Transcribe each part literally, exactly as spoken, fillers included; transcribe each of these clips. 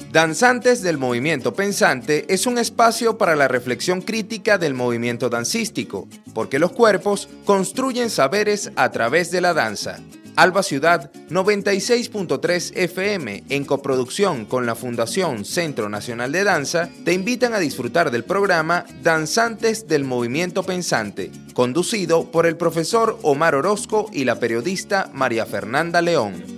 Danzantes del Movimiento Pensante es un espacio para la reflexión crítica del movimiento dancístico, porque los cuerpos construyen saberes a través de la danza. Alba Ciudad noventa y seis punto tres F M, en coproducción con la Fundación Centro Nacional de Danza, te invitan a disfrutar del programa Danzantes del Movimiento Pensante, conducido por el profesor Omar Orozco y la periodista María Fernanda León.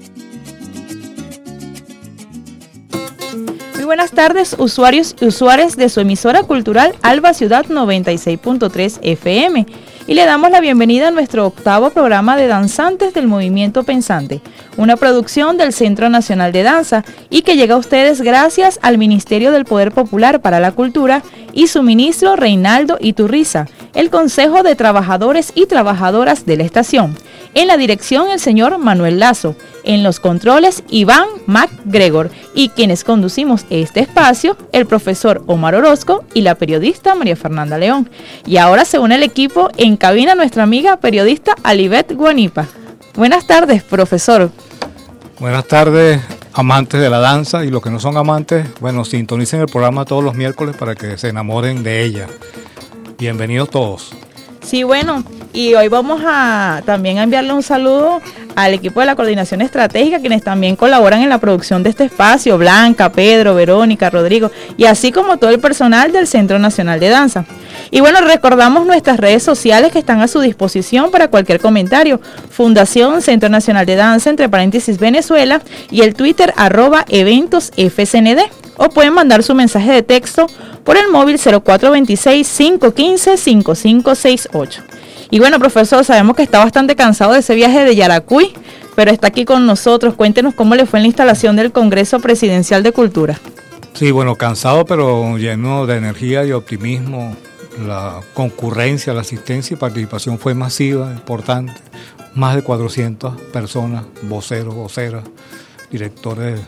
Muy buenas tardes, usuarios y usuarias de su emisora cultural Alba Ciudad noventa y seis punto tres F M. Y le damos la bienvenida a nuestro octavo programa de Danzantes del Movimiento Pensante, una producción del Centro Nacional de Danza y que llega a ustedes gracias al Ministerio del Poder Popular para la Cultura y su ministro Reinaldo Iturriza, el Consejo de Trabajadores y Trabajadoras de la estación. En la dirección el señor Manuel Lazo, en los controles Iván MacGregor y quienes conducimos este espacio, el profesor Omar Orozco y la periodista María Fernanda León. Y ahora se une el equipo en cabina nuestra amiga periodista Alibet Guanipa. Buenas tardes, profesor. Buenas tardes, amantes de la danza, y los que no son amantes, bueno, sintonicen el programa todos los miércoles para que se enamoren de ella. Bienvenidos todos. Sí, bueno, y hoy vamos a también a enviarle un saludo al equipo de la Coordinación Estratégica, quienes también colaboran en la producción de este espacio, Blanca, Pedro, Verónica, Rodrigo, y así como todo el personal del Centro Nacional de Danza. Y bueno, recordamos nuestras redes sociales que están a su disposición para cualquier comentario. Fundación Centro Nacional de Danza, entre paréntesis Venezuela, y el Twitter arroba eventos F C N D. O pueden mandar su mensaje de texto por el móvil cero cuatro dos seis, cinco uno cinco, cinco cinco seis ocho. Y bueno, profesor, sabemos que está bastante cansado de ese viaje de Yaracuy, pero está aquí con nosotros. Cuéntenos cómo le fue en la instalación del Congreso Presidencial de Cultura. Sí, bueno, cansado pero lleno de energía y optimismo. La concurrencia, la asistencia y participación fue masiva, importante. Más de cuatrocientas personas, voceros, voceras, directores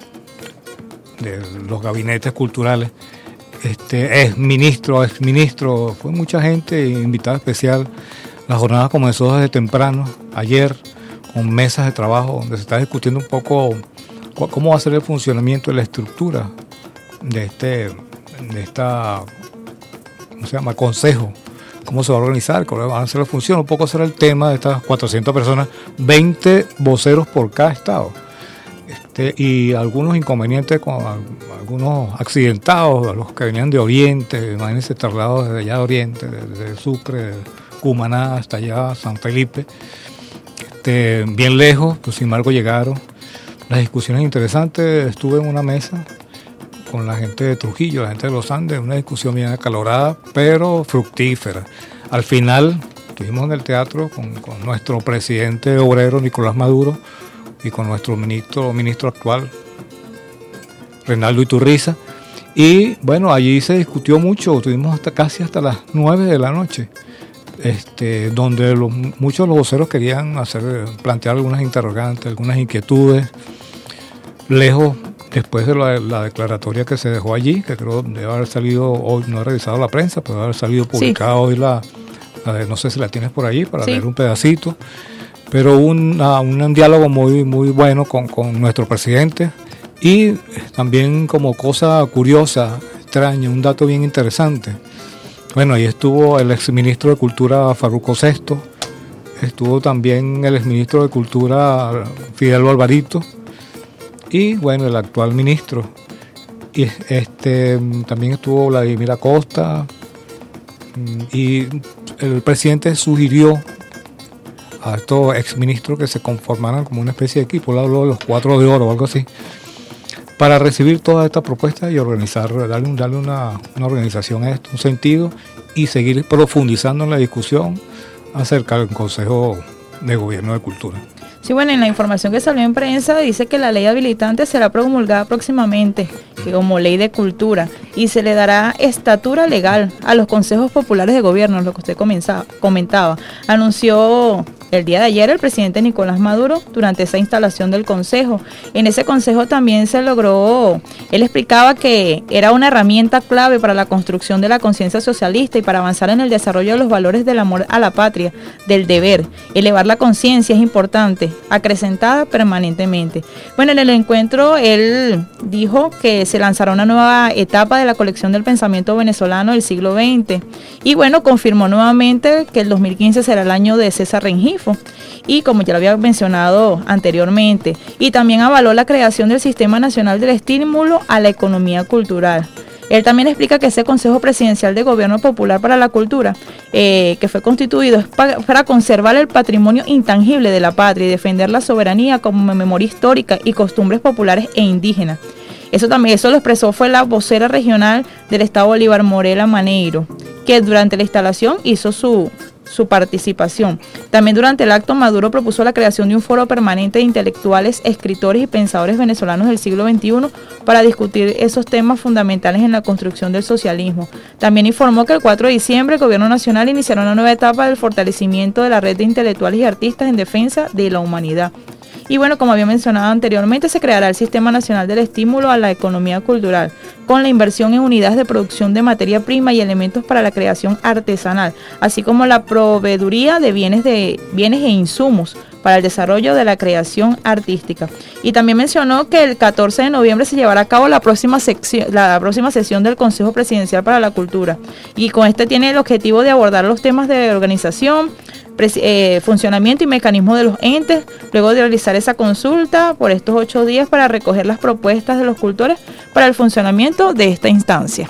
de los gabinetes culturales, este, ex ministro, ex ministro, fue mucha gente, invitada especial. La jornada comenzó desde temprano, ayer, con mesas de trabajo donde se está discutiendo un poco cómo va a ser el funcionamiento de la estructura de este, de esta, ¿cómo se llama?, consejo, cómo se va a organizar, cómo van a hacer la función, un poco será el tema de estas cuatrocientas personas, veinte voceros por cada estado. Este, y algunos inconvenientes con algunos accidentados, los que venían de Oriente, imagínense, traslados desde allá de Oriente, desde Sucre, de Cumaná hasta allá, San Felipe, este, bien lejos, pues sin embargo llegaron. Las discusiones interesantes, estuve en una mesa con la gente de Trujillo, la gente de los Andes, una discusión bien acalorada, pero fructífera. Al final, estuvimos en el teatro con, con nuestro presidente obrero, Nicolás Maduro, y con nuestro ministro, ministro actual, Reinaldo Iturriza, y bueno, allí se discutió mucho, estuvimos hasta casi hasta las nueve de la noche, este, donde los, muchos de los voceros querían hacer, plantear algunas interrogantes, algunas inquietudes, lejos, después de la, la declaratoria que se dejó allí, que creo debe haber salido hoy, no he revisado la prensa, pero debe haber salido publicada sí. hoy la, la de, no sé si la tienes por allí, para sí. leer un pedacito. Pero un, uh, un, un diálogo muy, muy bueno con, con nuestro presidente, y también como cosa curiosa, extraña, un dato bien interesante. Bueno, ahí estuvo el exministro de Cultura Farruco Sesto, estuvo también el exministro de Cultura Fidel Alvarito y bueno, el actual ministro. Y este también estuvo Vladimir Acosta, y el presidente sugirió a estos exministros que se conformaran como una especie de equipo, habló de los cuatro de oro o algo así, para recibir todas estas propuestas y organizar, darle, darle una, una organización a esto, un sentido, y seguir profundizando en la discusión acerca del Consejo de Gobierno de Cultura. Sí, bueno, en la información que salió en prensa dice que la ley habilitante será promulgada próximamente como ley de cultura y se le dará estatura legal a los consejos populares de gobierno, lo que usted comenzaba, comentaba. Anunció el día de ayer el presidente Nicolás Maduro durante esa instalación del consejo. En ese consejo también se logró, él explicaba que era una herramienta clave para la construcción de la conciencia socialista y para avanzar en el desarrollo de los valores del amor a la patria, del deber. Elevar la conciencia es importante, acrecentada permanentemente. Bueno, en el encuentro él dijo que se lanzará una nueva etapa de la colección del pensamiento venezolano del siglo veinte y bueno, confirmó nuevamente que el dos mil quince será el año de César Rengifo y como ya lo había mencionado anteriormente, y también avaló la creación del Sistema Nacional del Estímulo a la Economía Cultural. Él también explica que ese Consejo Presidencial de Gobierno Popular para la Cultura, eh, que fue constituido es pa para conservar el patrimonio intangible de la patria y defender la soberanía como memoria histórica y costumbres populares e indígenas. Eso también, eso lo expresó fue la vocera regional del Estado Bolívar, Morela Maneiro, que durante la instalación hizo su, su participación. También durante el acto, Maduro propuso la creación de un foro permanente de intelectuales, escritores y pensadores venezolanos del siglo veintiuno para discutir esos temas fundamentales en la construcción del socialismo. También informó que el cuatro de diciembre el Gobierno Nacional iniciará una nueva etapa del fortalecimiento de la red de intelectuales y artistas en defensa de la humanidad. Y bueno, como había mencionado anteriormente, se creará el Sistema Nacional del Estímulo a la Economía Cultural, con la inversión en unidades de producción de materia prima y elementos para la creación artesanal, así como la proveeduría de bienes, de, bienes e insumos para el desarrollo de la creación artística. Y también mencionó que el catorce de noviembre se llevará a cabo la próxima, sección, la próxima sesión del Consejo Presidencial para la Cultura. Y con este tiene el objetivo de abordar los temas de organización, Eh, funcionamiento y mecanismo de los entes, luego de realizar esa consulta por estos ocho días para recoger las propuestas de los cultores para el funcionamiento de esta instancia.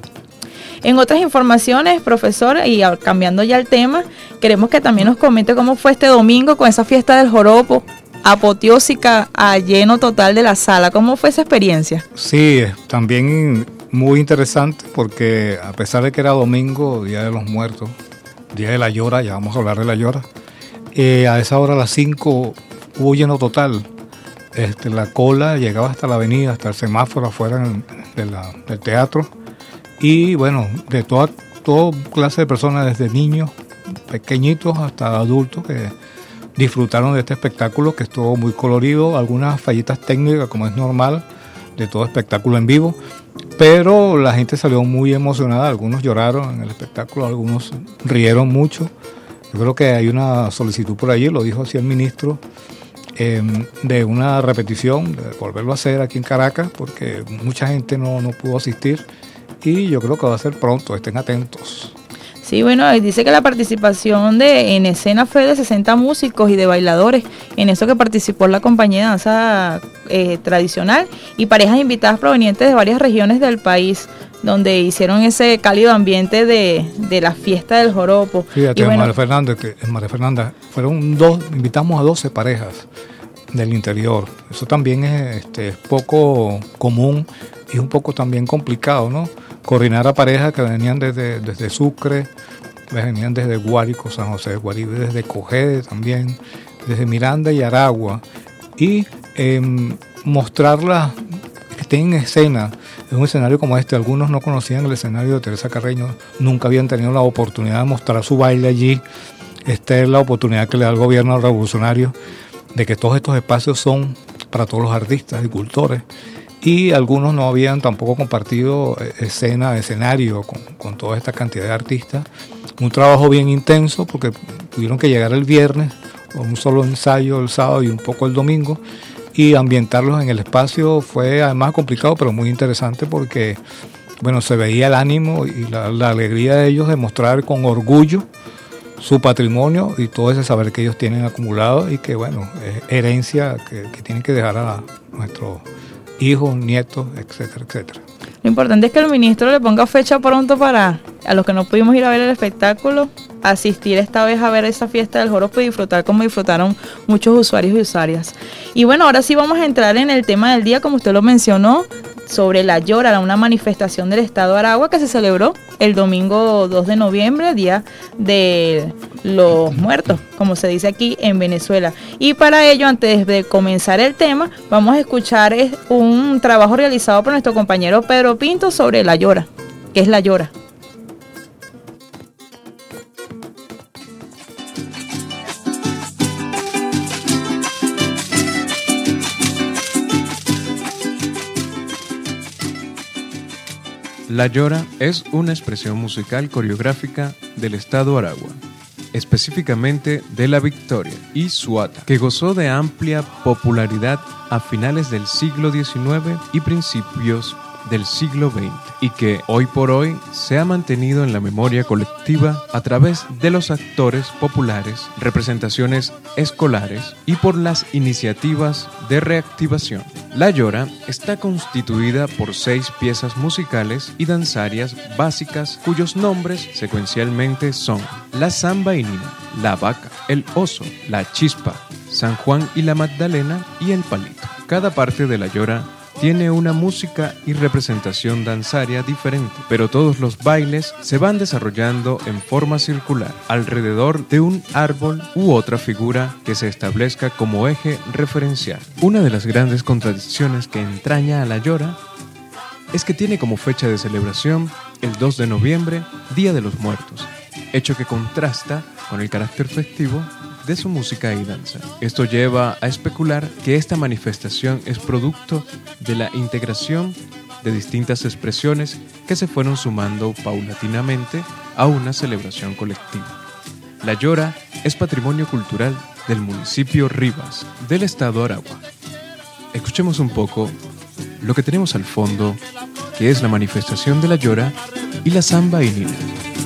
En otras informaciones, profesor, y cambiando ya el tema, queremos que también nos comente cómo fue este domingo con esa fiesta del joropo apoteósica a lleno total de la sala. ¿Cómo fue esa experiencia? Sí, también muy interesante porque a pesar de que era domingo, Día de los Muertos, Día de la Llora, ya vamos a hablar de la Llora, eh, a esa hora a las cinco hubo lleno total. Este, la cola llegaba hasta la avenida, hasta el semáforo afuera de la, del teatro. Y bueno, de toda, toda clase de personas, desde niños pequeñitos hasta adultos que disfrutaron de este espectáculo que estuvo muy colorido, algunas fallitas técnicas como es normal de todo espectáculo en vivo, pero la gente salió muy emocionada, algunos lloraron en el espectáculo, algunos rieron mucho. Yo creo que hay una solicitud por allí, lo dijo así el ministro, eh, de una repetición, de volverlo a hacer aquí en Caracas, porque mucha gente no, no pudo asistir y yo creo que va a ser pronto, estén atentos. Sí, bueno, dice que la participación de en escena fue de sesenta músicos y de bailadores, en eso que participó la compañía de danza eh, tradicional y parejas invitadas provenientes de varias regiones del país, donde hicieron ese cálido ambiente de, de la fiesta del joropo. Fíjate, bueno, María Fernanda, que María Fernanda, fueron dos, invitamos a doce parejas del interior. Eso también es este, poco común y un poco también complicado, ¿no? Coordinar a parejas que venían desde, desde Sucre, venían desde Guárico, San José de Guaribe, desde Cogede también, desde Miranda y Aragua, y eh, mostrarlas, que estén en escena, en un escenario como este. Algunos no conocían el escenario de Teresa Carreño, nunca habían tenido la oportunidad de mostrar su baile allí. Esta es la oportunidad que le da el gobierno revolucionario de que todos estos espacios son para todos los artistas y cultores. Y algunos no habían tampoco compartido escena, escenario con, con toda esta cantidad de artistas. Un trabajo bien intenso porque tuvieron que llegar el viernes con un solo ensayo el sábado y un poco el domingo, y ambientarlos en el espacio fue además complicado pero muy interesante porque bueno, se veía el ánimo y la, la alegría de ellos de mostrar con orgullo su patrimonio y todo ese saber que ellos tienen acumulado y que bueno, es herencia que, que tienen que dejar a nuestros hijos, nietos, etcétera, etcétera. Lo importante es que el ministro le ponga fecha pronto para a los que no pudimos ir a ver el espectáculo, asistir esta vez a ver esa fiesta del joropo y disfrutar como disfrutaron muchos usuarios y usuarias. Y bueno, ahora sí vamos a entrar en el tema del día, como usted lo mencionó, sobre la Llora, una manifestación del Estado de Aragua que se celebró el domingo dos de noviembre, Día de los Muertos, como se dice aquí en Venezuela. Y para ello, antes de comenzar el tema, vamos a escuchar un trabajo realizado por nuestro compañero Pedro Pinto sobre la Llora, que es la Llora. La Llora es una expresión musical coreográfica del estado Aragua, específicamente de La Victoria y Suata, que gozó de amplia popularidad a finales del siglo diecinueve y principios del siglo veinte, y que hoy por hoy se ha mantenido en la memoria colectiva a través de los actores populares, representaciones escolares y por las iniciativas de reactivación. La Llora está constituida por seis piezas musicales y danzarias básicas cuyos nombres secuencialmente son la Samba y Nina, la Vaca, el Oso, la Chispa, San Juan y la Magdalena y el Palito. Cada parte de La Llora tiene una música y representación danzaria diferente, pero todos los bailes se van desarrollando en forma circular, alrededor de un árbol u otra figura que se establezca como eje referencial. Una de las grandes contradicciones que entraña a La Llora es que tiene como fecha de celebración el dos de noviembre, Día de los Muertos, hecho que contrasta con el carácter festivo de su música y danza. Esto lleva a especular que esta manifestación es producto de la integración de distintas expresiones que se fueron sumando paulatinamente a una celebración colectiva. La Llora es patrimonio cultural del municipio Rivas, del estado Aragua. Escuchemos un poco lo que tenemos al fondo, que es la manifestación de La Llora y la Samba y Nina.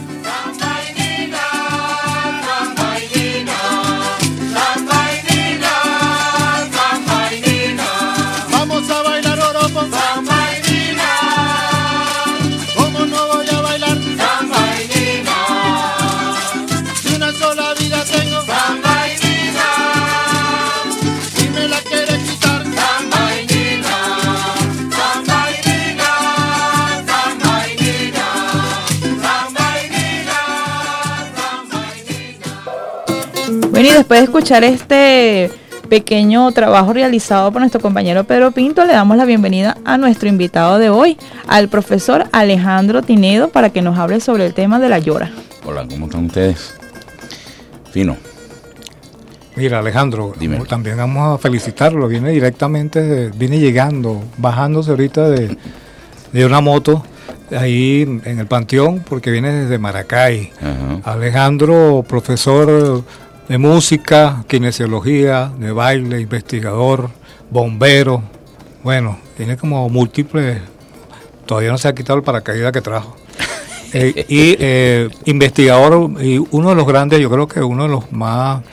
Bueno, y después de escuchar este pequeño trabajo realizado por nuestro compañero Pedro Pinto, le damos la bienvenida a nuestro invitado de hoy, al profesor Alejandro Tinedo, para que nos hable sobre el tema de La Llora. Hola, ¿cómo están ustedes? Fino. Mira, Alejandro, Dime. También vamos a felicitarlo, viene directamente, de, viene llegando, bajándose ahorita de, de una moto ahí en el Panteón, porque viene desde Maracay. Ajá. Alejandro, profesor de música, kinesiología, de baile, investigador, bombero, bueno, tiene como múltiples, todavía no se ha quitado el paracaídas que trajo. eh, y eh, investigador, y uno de los grandes, yo creo que uno de los más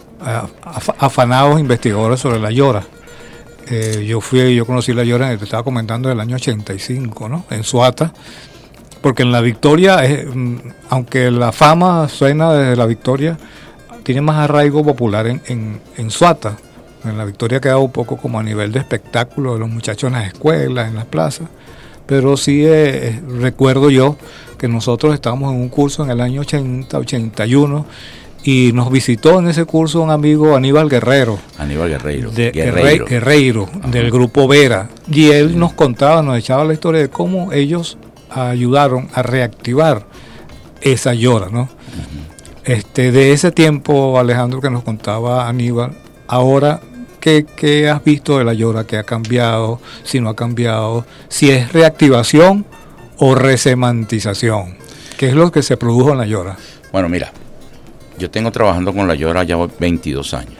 af- afanados investigadores sobre La Llora. Eh, yo fui, yo conocí La Llora, te estaba comentando, del año ochenta y cinco, ¿no? En Suata, porque en La Victoria, eh, aunque la fama suena desde La Victoria, tiene más arraigo popular en, en, en Suata. En La Victoria ha quedado un poco como a nivel de espectáculo de los muchachos en las escuelas, en las plazas, pero sí eh, recuerdo yo que nosotros estábamos en un curso en el año ochenta, ochenta y uno, y nos visitó en ese curso un amigo, Aníbal Guerrero. Aníbal Guerreiro. De, Guerreiro. Guerreiro, del grupo Vera. Y él nos contaba, nos echaba la historia de cómo ellos ayudaron a reactivar esa Llora, ¿no? Uh-huh. Este, de ese tiempo, Alejandro, que nos contaba Aníbal, ahora, ¿qué, qué has visto de La Llora? ¿Qué ha cambiado? Si no ha cambiado, si es reactivación o resemantización. ¿Qué es lo que se produjo en La Llora? Bueno, mira, yo tengo trabajando con La Llora ya veintidós años.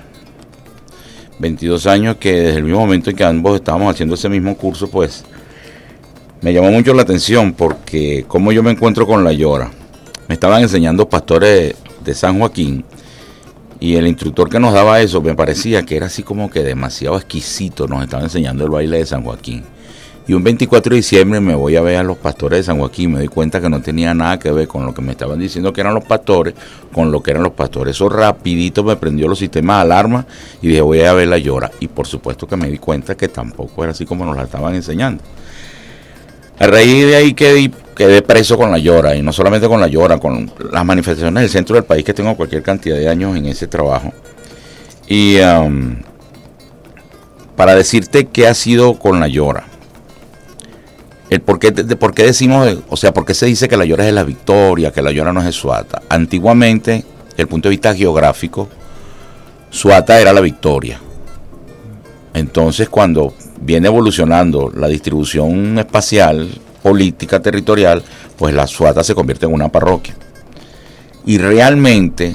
veintidós años que desde el mismo momento en que ambos estábamos haciendo ese mismo curso, pues, me llamó mucho la atención porque como yo me encuentro con La Llora. Me estaban enseñando pastores de San Joaquín y el instructor que nos daba eso me parecía que era así como que demasiado exquisito, nos estaba enseñando el baile de San Joaquín. Y un veinticuatro de diciembre me voy a ver a los pastores de San Joaquín, me doy cuenta que no tenía nada que ver con lo que me estaban diciendo que eran los pastores, con lo que eran los pastores. Eso rapidito me prendió los sistemas de alarma y dije, voy a ver La Llora. Y por supuesto que me di cuenta que tampoco era así como nos la estaban enseñando. A raíz de ahí quedé, quedé preso con La Llora, y no solamente con La Llora, con las manifestaciones del centro del país, que tengo cualquier cantidad de años en ese trabajo. Y um, para decirte qué ha sido con La Llora, el por qué, de, de por qué decimos, o sea, por qué se dice que La Llora es de La Victoria, que La Llora no es de Suata. Antiguamente, desde el punto de vista geográfico, Suata era La Victoria. Entonces, cuando viene evolucionando la distribución espacial política territorial, pues la Suata se convierte en una parroquia. Y realmente,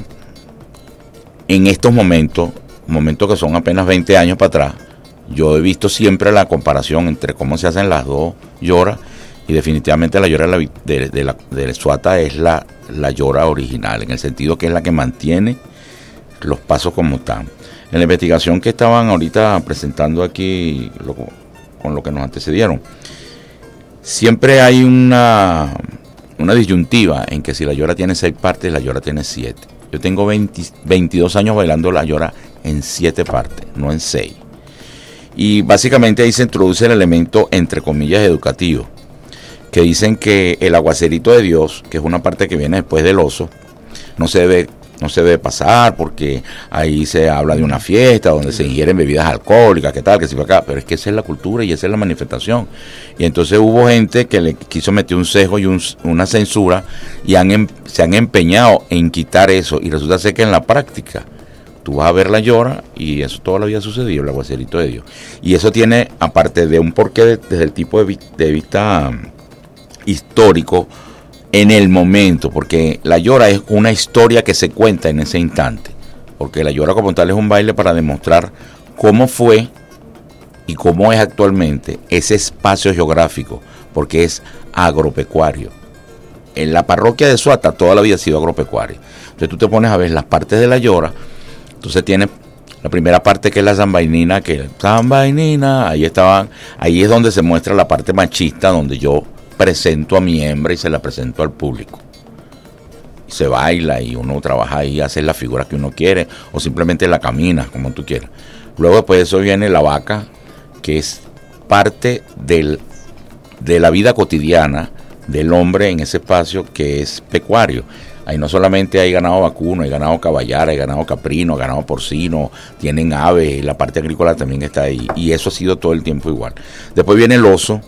en estos momentos, momentos que son apenas veinte años para atrás, yo he visto siempre la comparación entre cómo se hacen las dos lloras, y definitivamente la llora de la, de, de la, de la Suata es la, la llora original, en el sentido que es la que mantiene los pasos como están. En la investigación que estaban ahorita presentando aquí, lo, con lo que nos antecedieron, siempre hay una, una disyuntiva en que si la llora tiene seis partes, la llora tiene siete. Yo tengo veinte, veintidós años bailando la llora en siete partes, no en seis. Y básicamente ahí se introduce el elemento, entre comillas, educativo, que dicen que el aguacerito de Dios, que es una parte que viene después del oso, no se debe, no se debe pasar porque ahí se habla de una fiesta donde se ingieren bebidas alcohólicas, que tal, que si va acá, pero es que esa es la cultura y esa es la manifestación. Y entonces hubo gente que le quiso meter un sesgo y un, una censura y han, se han empeñado en quitar eso, y resulta ser que en la práctica tú vas a ver la llora y eso toda la vida ha sucedido, el aguacerito de Dios. Y eso tiene, aparte de un porqué de, desde el tipo de, vi, de vista um, histórico, en el momento, porque la llora es una historia que se cuenta en ese instante, porque la llora como tal es un baile para demostrar cómo fue y cómo es actualmente ese espacio geográfico, porque es agropecuario. En la parroquia de Suata toda la vida ha sido agropecuaria. Entonces tú te pones a ver las partes de la llora. Entonces tiene la primera parte, que es la zambainina, que es zambainina, ahí estaban, ahí es donde se muestra la parte machista, donde yo presento a mi hembra y se la presento al público. Y se baila y uno trabaja ahí, hace las figuras que uno quiere, o simplemente la camina, como tú quieras. Luego después de eso viene la vaca, que es parte del, de la vida cotidiana del hombre en ese espacio que es pecuario. Ahí no solamente hay ganado vacuno, hay ganado caballar, hay ganado caprino, hay ganado porcino, tienen aves, la parte agrícola también está ahí. Y eso ha sido todo el tiempo igual. Después viene el oso,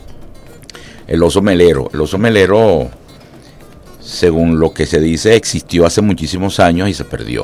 el oso melero. El oso melero, según lo que se dice, existió hace muchísimos años y se perdió.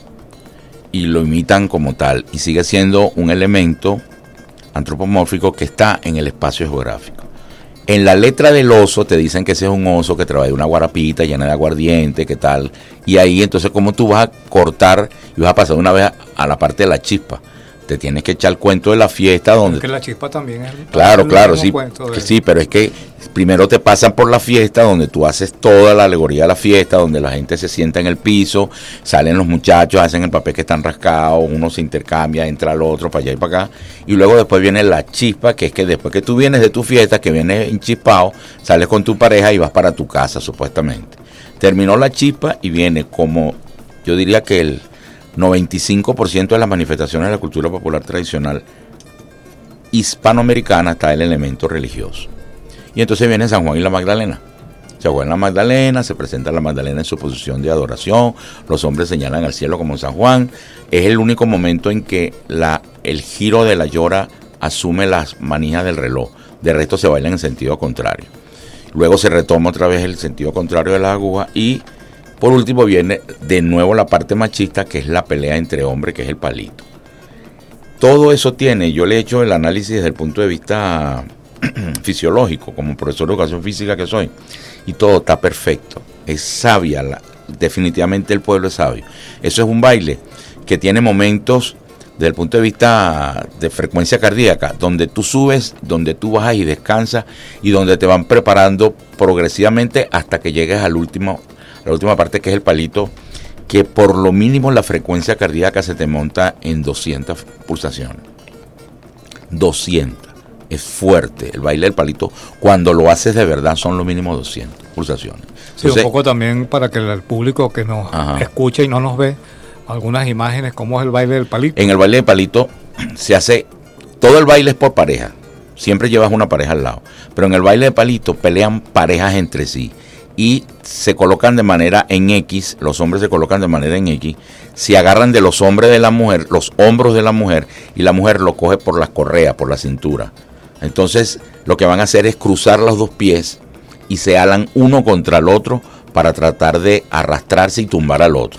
Y lo imitan como tal. Y sigue siendo un elemento antropomórfico que está en el espacio geográfico. En la letra del oso te dicen que ese es un oso que trae una guarapita llena de aguardiente, ¿qué tal? Y ahí entonces, ¿cómo tú vas a cortar y vas a pasar una vez a la parte de la chispa? Te tienes que echar el cuento de la fiesta donde... Porque la chispa también es... Claro, es claro, sí, de... sí, pero es que primero te pasan por la fiesta donde tú haces toda la alegoría de la fiesta, donde la gente se sienta en el piso, salen los muchachos, hacen el papel que están rascados, uno se intercambia, entra al otro, para allá y para acá, y luego después viene la chispa, que es que después que tú vienes de tu fiesta, que vienes enchispado, sales con tu pareja y vas para tu casa, supuestamente. Terminó la chispa y viene como, yo diría que el noventa y cinco por ciento de las manifestaciones de la cultura popular tradicional hispanoamericana está el elemento religioso. Y entonces viene San Juan y la Magdalena. San Juan y la Magdalena, se presenta la Magdalena en su posición de adoración, los hombres señalan al cielo como San Juan. Es el único momento en que la, el giro de la llora asume las manijas del reloj. De resto se baila en sentido contrario. Luego se retoma otra vez el sentido contrario de la aguja y por último viene de nuevo la parte machista, que es la pelea entre hombres, que es el palito. Todo eso tiene, yo le he hecho el análisis desde el punto de vista fisiológico, como profesor de educación física que soy, y todo está perfecto. Es sabia, la, definitivamente el pueblo es sabio. Eso es un baile que tiene momentos desde el punto de vista de frecuencia cardíaca, donde tú subes, donde tú bajas y descansas, y donde te van preparando progresivamente hasta que llegues al último la última parte, que es el palito, que por lo mínimo la frecuencia cardíaca se te monta en doscientas pulsaciones. doscientas. Es fuerte. El baile del palito, cuando lo haces de verdad, son lo mínimo doscientas pulsaciones. Sí, entonces, un poco también para que el público que nos ajá. escucha y no nos ve, algunas imágenes, cómo es el baile del palito. En el baile del palito se hace, todo el baile es por pareja. Siempre llevas una pareja al lado. Pero en el baile de palito pelean parejas entre sí. Y se colocan de manera en X, los hombres se colocan de manera en X, se agarran de los hombres de la mujer, los hombros de la mujer, y la mujer lo coge por las correas, por la cintura. Entonces lo que van a hacer es cruzar los dos pies y se alan uno contra el otro para tratar de arrastrarse y tumbar al otro.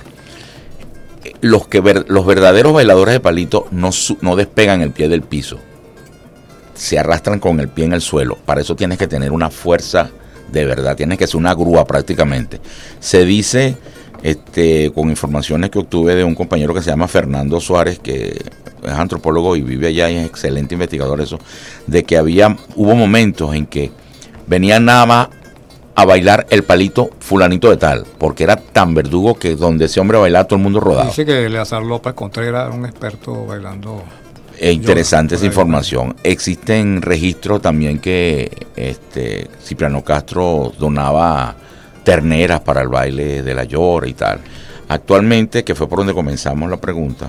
Los, que ver, los verdaderos bailadores de palito no, no despegan el pie del piso. se arrastran con el pie en el suelo. Para eso tienes que tener una fuerza de verdad, tienes que ser una grúa prácticamente. Se dice, este, con informaciones que obtuve de un compañero que se llama Fernando Suárez, que es antropólogo y vive allá y es excelente investigador, eso, de que había, hubo momentos en que venían nada más a bailar el palito fulanito de tal, porque era tan verdugo que donde ese hombre bailaba todo el mundo rodaba. Dice que Eleazar López Contreras era un experto bailando. Es interesante esa información. Existen registros también que este Cipriano Castro donaba terneras para el baile de la llora y tal. Actualmente, que fue por donde comenzamos la pregunta,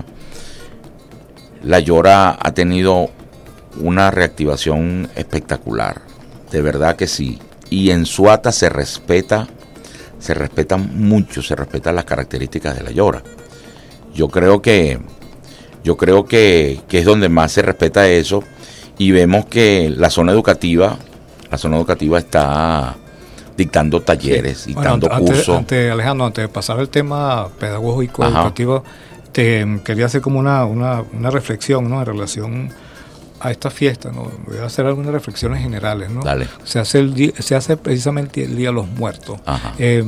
la llora ha tenido una reactivación espectacular, de verdad que sí. Y en Suata se respeta, se respetan mucho, se respetan las características de la llora. Yo creo que, yo creo que, que es donde más se respeta eso, y vemos que la zona educativa, la zona educativa está dictando talleres, sí, dictando bueno, cursos. Antes, antes, Alejandro, antes de pasar al tema pedagógico, ajá, educativo, te quería hacer como una, una, una reflexión, ¿no?, en relación a esta fiesta, ¿no? Voy a hacer algunas reflexiones generales, ¿no? Dale. Se hace el día, se hace precisamente el Día de los Muertos. Eh,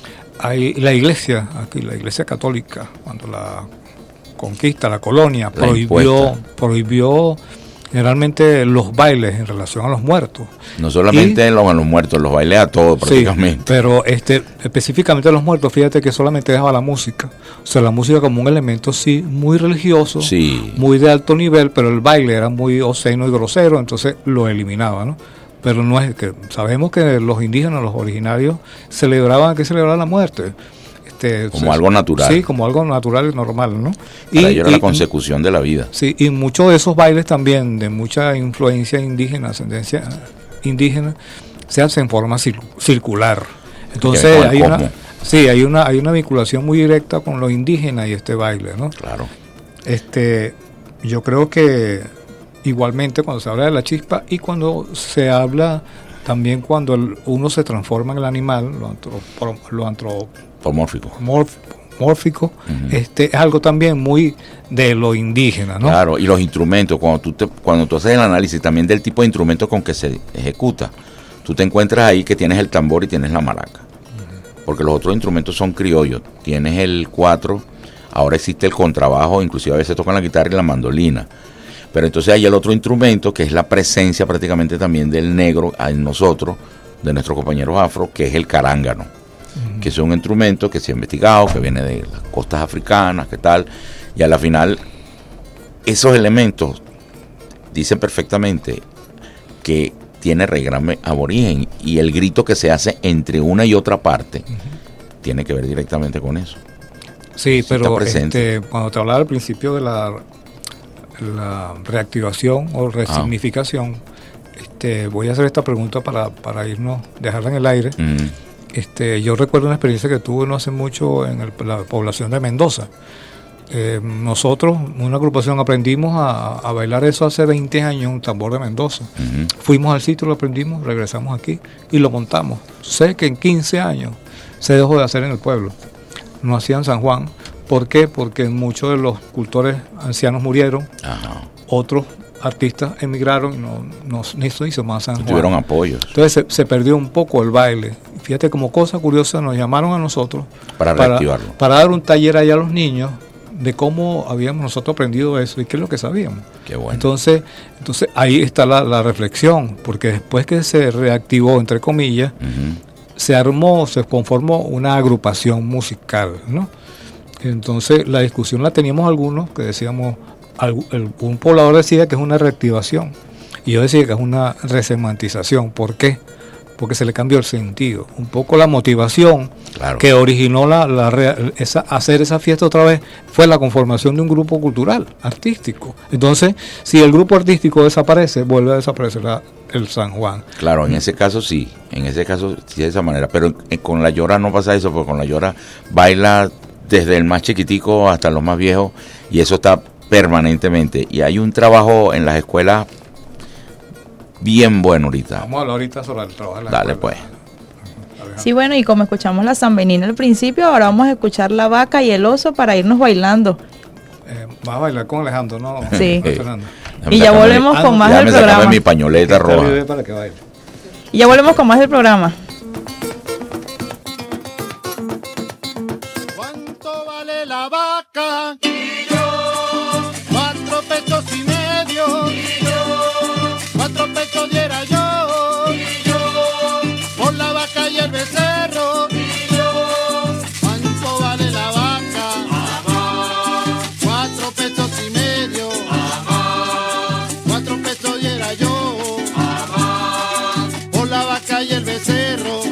hay la iglesia, aquí la iglesia católica, cuando la conquista, la colonia, la prohibió, prohibió generalmente los bailes en relación a los muertos. No solamente y, los, a los muertos, los bailes a todos prácticamente. Sí, pero este, específicamente a los muertos, fíjate que solamente dejaba la música. O sea, la música como un elemento sí muy religioso, sí, muy de alto nivel, pero el baile era muy obsceno y grosero, entonces lo eliminaba, ¿no? Pero no es que sabemos que los indígenas, los originarios, celebraban que celebraban la muerte. Este, como o sea, algo natural. Sí, como algo natural y normal, ¿no? Para y ello era y, la consecución de la vida. Sí, y muchos de esos bailes también, de mucha influencia indígena, ascendencia indígena, se hacen en forma cir- circular. Entonces hay una, sí, hay una hay una vinculación muy directa con los indígenas y este baile, ¿no? Claro. Este, yo creo que igualmente cuando se habla de la chispa y cuando se habla también cuando el, uno se transforma en el animal, lo antro, lo antro Mórfico. Morf, mórfico, uh-huh. este, es algo también muy de lo indígena, ¿no? Claro, y los instrumentos, cuando tú te, cuando tú haces el análisis también del tipo de instrumentos con que se ejecuta, tú te encuentras ahí que tienes el tambor y tienes la maraca, uh-huh. porque los otros instrumentos son criollos, tienes el cuatro, ahora existe el contrabajo, inclusive a veces tocan la guitarra y la mandolina, pero entonces hay el otro instrumento que es la presencia prácticamente también del negro en nosotros, de nuestros compañeros afro, que es el carángano. Que es un instrumento que se ha investigado, que viene de las costas africanas, que tal, y a la final esos elementos dicen perfectamente que tiene raíz aborigen, y el grito que se hace entre una y otra parte uh-huh. tiene que ver directamente con eso. Sí, eso pero este, cuando te hablaba al principio de la, la reactivación o resignificación, ah. este, voy a hacer esta pregunta para, para irnos, dejarla en el aire. Uh-huh. Este, yo recuerdo una experiencia que tuve no hace mucho en el, la población de Mendoza. Eh, nosotros, una agrupación, aprendimos a, a bailar eso hace veinte años, un tambor de Mendoza. Uh-huh. Fuimos al sitio, lo aprendimos, regresamos aquí y lo montamos. Sé que en quince años se dejó de hacer en el pueblo. No hacían San Juan. ¿Por qué? Porque muchos de los cultores ancianos murieron, uh-huh. otros artistas emigraron y no, no, no se hizo más San Juan. Tuvieron apoyos. Entonces se, se perdió un poco el baile. Fíjate, como cosa curiosa, nos llamaron a nosotros para reactivarlo, para, para dar un taller allá a los niños de cómo habíamos nosotros aprendido eso y qué es lo que sabíamos. Qué bueno. Entonces, entonces ahí está la, la reflexión, porque después que se reactivó, entre comillas, uh-huh. se armó, se conformó una agrupación musical, ¿no? Entonces la discusión la teníamos algunos que decíamos, un poblador decía que es una reactivación y yo decía que es una resemantización. ¿Por qué? Porque se le cambió el sentido, un poco la motivación claro. que originó la, la esa, hacer esa fiesta otra vez fue la conformación de un grupo cultural, artístico. Entonces, si el grupo artístico desaparece, vuelve a desaparecer la, el San Juan. Claro, en ese caso sí, en ese caso sí de esa manera, pero con la llora no pasa eso, porque con la llora baila desde el más chiquitico hasta los más viejos y eso está permanentemente, y hay un trabajo en las escuelas bien bueno ahorita. Vamos a hablar ahorita sobre el trabajo de la Dale escuela. pues. Sí, bueno, y como escuchamos la zambenina al principio, ahora vamos a escuchar la vaca y el oso para irnos bailando. Eh, vas a bailar con Alejandro, ¿no? Sí. Fernando. Y ya volvemos con más del programa. Mi pañoleta roja. Para que baile. Y ya volvemos con más del programa. ¿Cuánto vale la vaca? Y yo, cuatro pesos y medio. Y yo, cuatro pesos diera yo. Y yo, por la vaca y el becerro. Y yo, ¿cuánto vale la vaca? Mamá. Cuatro pesos y medio. Mamá. Cuatro pesos diera yo. Mamá. Por la vaca y el becerro.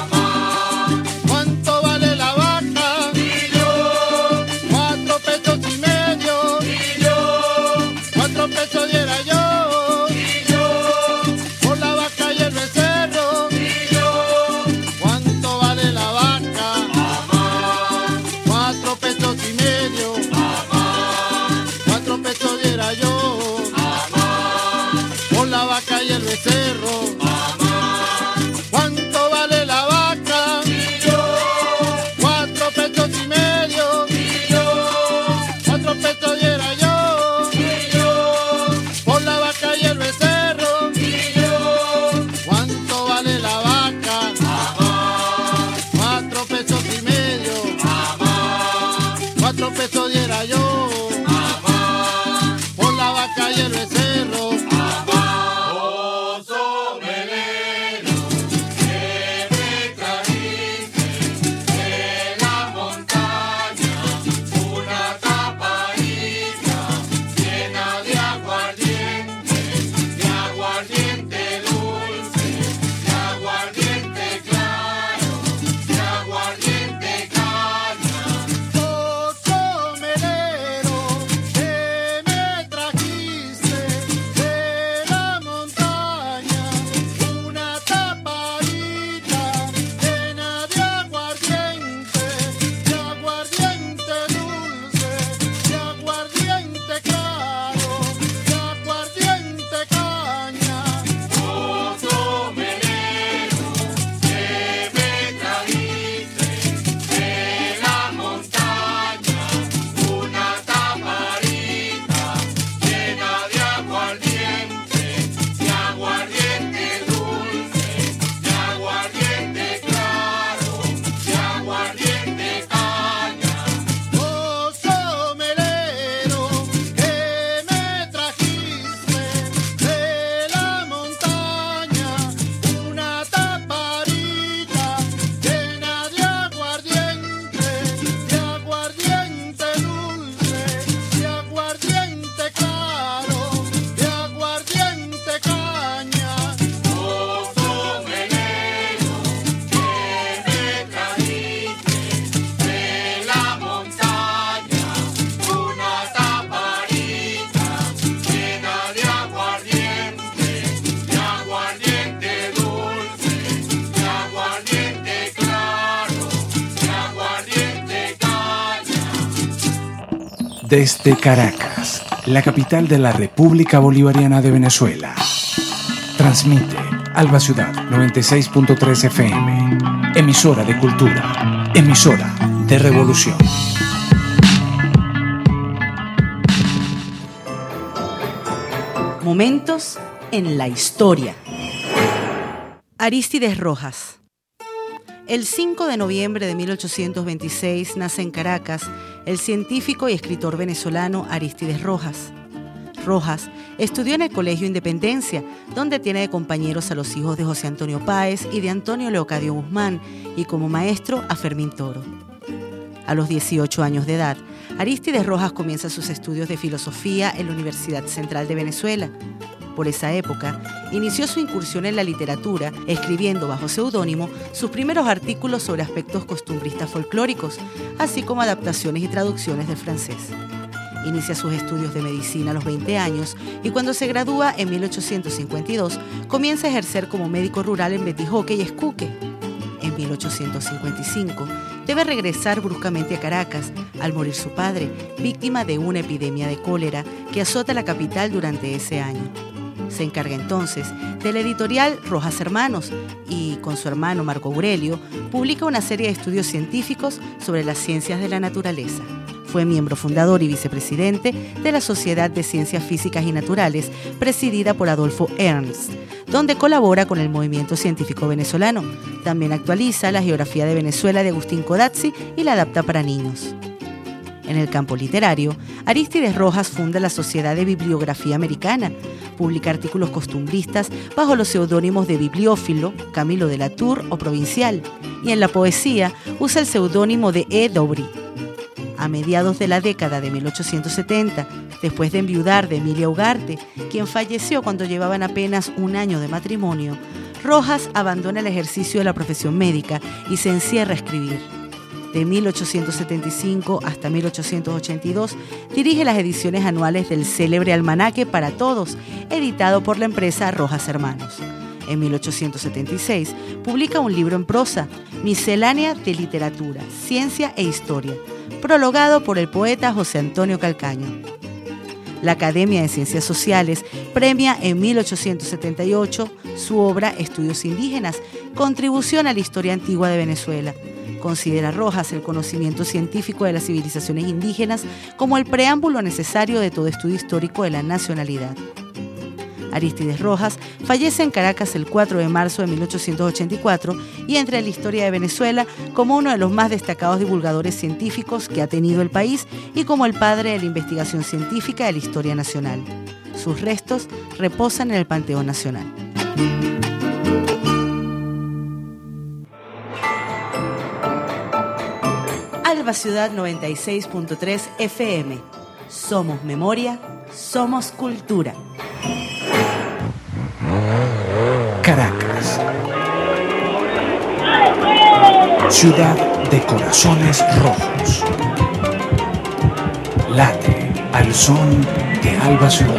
Y el becerro, mamá. ¿Cuánto vale la vaca? Y yo, cuatro pesos y medio. Y yo, cuatro pesos diera yo. Y yo, por la vaca y el becerro. Y yo, ¿cuánto vale la vaca? Mamá. Cuatro pesos y medio. Mamá. Cuatro pesos diera yo. Mamá. Por la vaca y el becerro. Desde Caracas, la capital de la República Bolivariana de Venezuela, transmite Alba Ciudad noventa y seis punto tres F M, emisora de cultura, emisora de revolución. Momentos en la historia. Arístides Rojas. El cinco de noviembre de mil ochocientos veintiséis nace en Caracas el científico y escritor venezolano Arístides Rojas. Rojas estudió en el Colegio Independencia, donde tiene de compañeros a los hijos de José Antonio Páez y de Antonio Leocadio Guzmán, y como maestro a Fermín Toro. A los dieciocho años de edad, Arístides Rojas comienza sus estudios de filosofía en la Universidad Central de Venezuela. Por esa época, inició su incursión en la literatura, escribiendo bajo seudónimo sus primeros artículos sobre aspectos costumbristas folclóricos, así como adaptaciones y traducciones del francés. Inicia sus estudios de medicina a los veinte años y cuando se gradúa en mil ochocientos cincuenta y dos, comienza a ejercer como médico rural en Betijoque y Escuque. En mil ochocientos cincuenta y cinco, debe regresar bruscamente a Caracas al morir su padre, víctima de una epidemia de cólera que azota la capital durante ese año. Se encarga entonces de la editorial Rojas Hermanos y, con su hermano Marco Aurelio, publica una serie de estudios científicos sobre las ciencias de la naturaleza. Fue miembro fundador y vicepresidente de la Sociedad de Ciencias Físicas y Naturales, presidida por Adolfo Ernst, donde colabora con el movimiento científico venezolano. También actualiza la geografía de Venezuela de Agustín Codazzi y la adapta para niños. En el campo literario, Arístides Rojas funda la Sociedad de Bibliografía Americana, publica artículos costumbristas bajo los seudónimos de Bibliófilo, Camilo de la Tour o Provincial, y en la poesía usa el seudónimo de E. Dobry. A mediados de la década de mil ochocientos setenta, después de enviudar de Emilia Ugarte, quien falleció cuando llevaban apenas un año de matrimonio, Rojas abandona el ejercicio de la profesión médica y se encierra a escribir. De mil ochocientos setenta y cinco hasta mil ochocientos ochenta y dos, dirige las ediciones anuales del célebre Almanaque para Todos, editado por la empresa Rojas Hermanos. En mil ochocientos setenta y seis, publica un libro en prosa, Miscelánea de Literatura, Ciencia e Historia, prologado por el poeta José Antonio Calcaño. La Academia de Ciencias Sociales premia en mil ochocientos setenta y ocho su obra Estudios Indígenas, Contribución a la Historia Antigua de Venezuela. Considera Rojas el conocimiento científico de las civilizaciones indígenas como el preámbulo necesario de todo estudio histórico de la nacionalidad. Arístides Rojas fallece en Caracas el cuatro de marzo de mil ochocientos ochenta y cuatro y entra en la historia de Venezuela como uno de los más destacados divulgadores científicos que ha tenido el país y como el padre de la investigación científica de la historia nacional. Sus restos reposan en el Panteón Nacional. Alba Ciudad noventa y seis punto tres F M. Somos memoria, somos cultura. Caracas, ciudad de corazones rojos. Late al son de Alba Ciudad.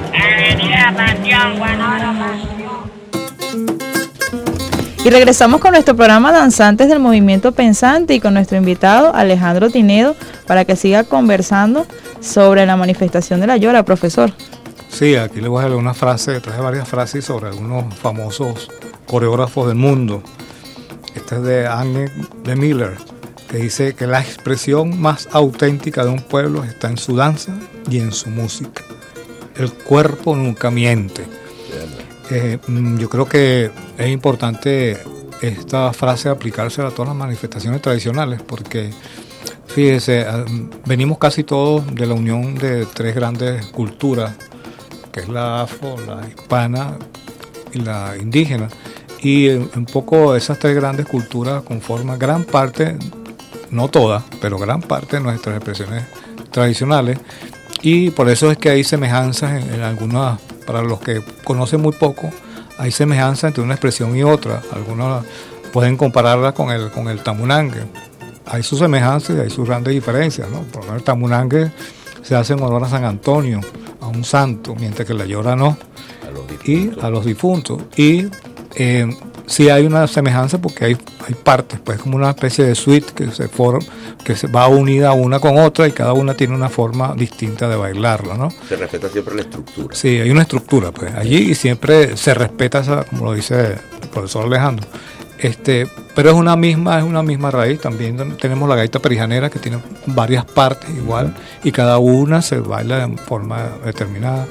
Y regresamos con nuestro programa Danzantes del Movimiento Pensante y con nuestro invitado Alejandro Tinedo para que siga conversando sobre la manifestación de la Llora, profesor. Sí, aquí le voy a leer una frase, traje varias frases sobre algunos famosos coreógrafos del mundo. Esta es de Anne de Miller, que dice que la expresión más auténtica de un pueblo está en su danza y en su música. El cuerpo nunca miente. Eh, yo creo que es importante esta frase aplicarse a todas las manifestaciones tradicionales, porque fíjese, venimos casi todos de la unión de tres grandes culturas, que es la afro, la hispana y la indígena, y un poco esas tres grandes culturas conforman gran parte, no todas, pero gran parte de nuestras expresiones tradicionales, y por eso es que hay semejanzas en, en algunas. Para los que conocen muy poco, hay semejanza entre una expresión y otra. Algunos pueden compararla con el con el tamunangue. Hay sus semejanzas y hay sus grandes diferencias, ¿no? Por ejemplo, el tamunangue se hace en honor a San Antonio, a un santo, mientras que la Llora no, a y a los difuntos. Y eh, sí hay una semejanza porque hay, hay partes, pues como una especie de suite que se forma, que se va unida una con otra y cada una tiene una forma distinta de bailarla, ¿no? Se respeta siempre la estructura. Sí, hay una estructura, pues allí y siempre se respeta esa, como lo dice el profesor Alejandro. Este, pero es una misma, es una misma raíz. También tenemos la gaita perijanera que tiene varias partes igual y cada una se baila de forma determinada.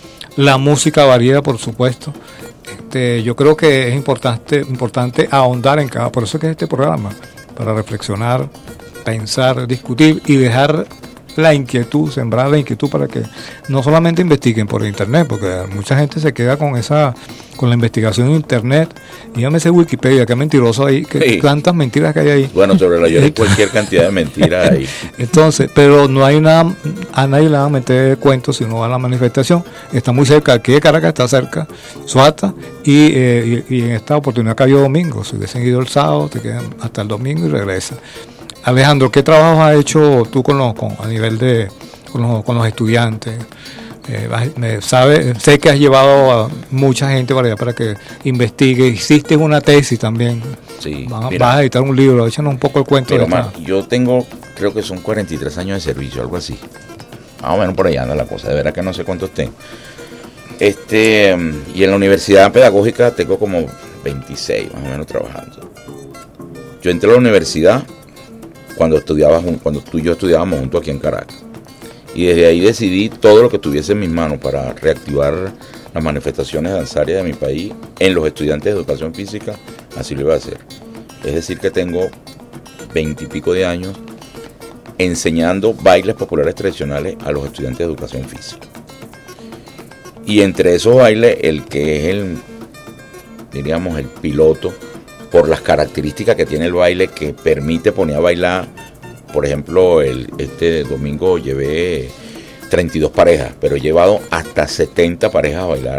La música varía, por supuesto. Este, yo creo que es importante, importante ahondar en cada, por eso es que es este programa, para reflexionar, pensar, discutir y dejar la inquietud, sembrar la inquietud para que no solamente investiguen por internet, porque mucha gente se queda con esa, con la investigación en internet, y ya me sé Wikipedia, qué mentiroso ahí, que sí. Tantas mentiras que hay ahí. Bueno, sobre la Llora hay cualquier cantidad de mentiras ahí. Entonces, pero no hay nada, a nadie le van a meter cuentos si uno va a la manifestación. Está muy cerca, aquí de Caracas está cerca, Suata, y, eh, y, y en esta oportunidad cayó domingo. Si hubiesen ido el sábado, te quedan hasta el domingo y regresan. Alejandro, ¿qué trabajos has hecho tú con los, con, a nivel de con los, con los estudiantes? Eh, me sabe, sé que has llevado a mucha gente para allá para que investigue. Hiciste una tesis también. Sí. Vas, mira, vas a editar un libro. Échanos un poco el cuento. Pero, de man, yo tengo, creo que son cuarenta y tres años de servicio, algo así. Más o menos por allá anda la cosa. De verdad que no sé cuántos tengo. Este, y en la universidad pedagógica tengo como veintiséis, más o menos, trabajando. Yo entré a la universidad cuando estudiaba, cuando tú y yo estudiábamos juntos aquí en Caracas. Y desde ahí decidí todo lo que tuviese en mis manos para reactivar las manifestaciones danzarias de mi país en los estudiantes de educación física, así lo iba a hacer. Es decir que tengo veintipico de años enseñando bailes populares tradicionales a los estudiantes de educación física. Y entre esos bailes, el que es el, diríamos, el piloto, por las características que tiene el baile, que permite poner a bailar. Por ejemplo, el, este domingo llevé treinta y dos parejas, pero he llevado hasta setenta parejas a bailar.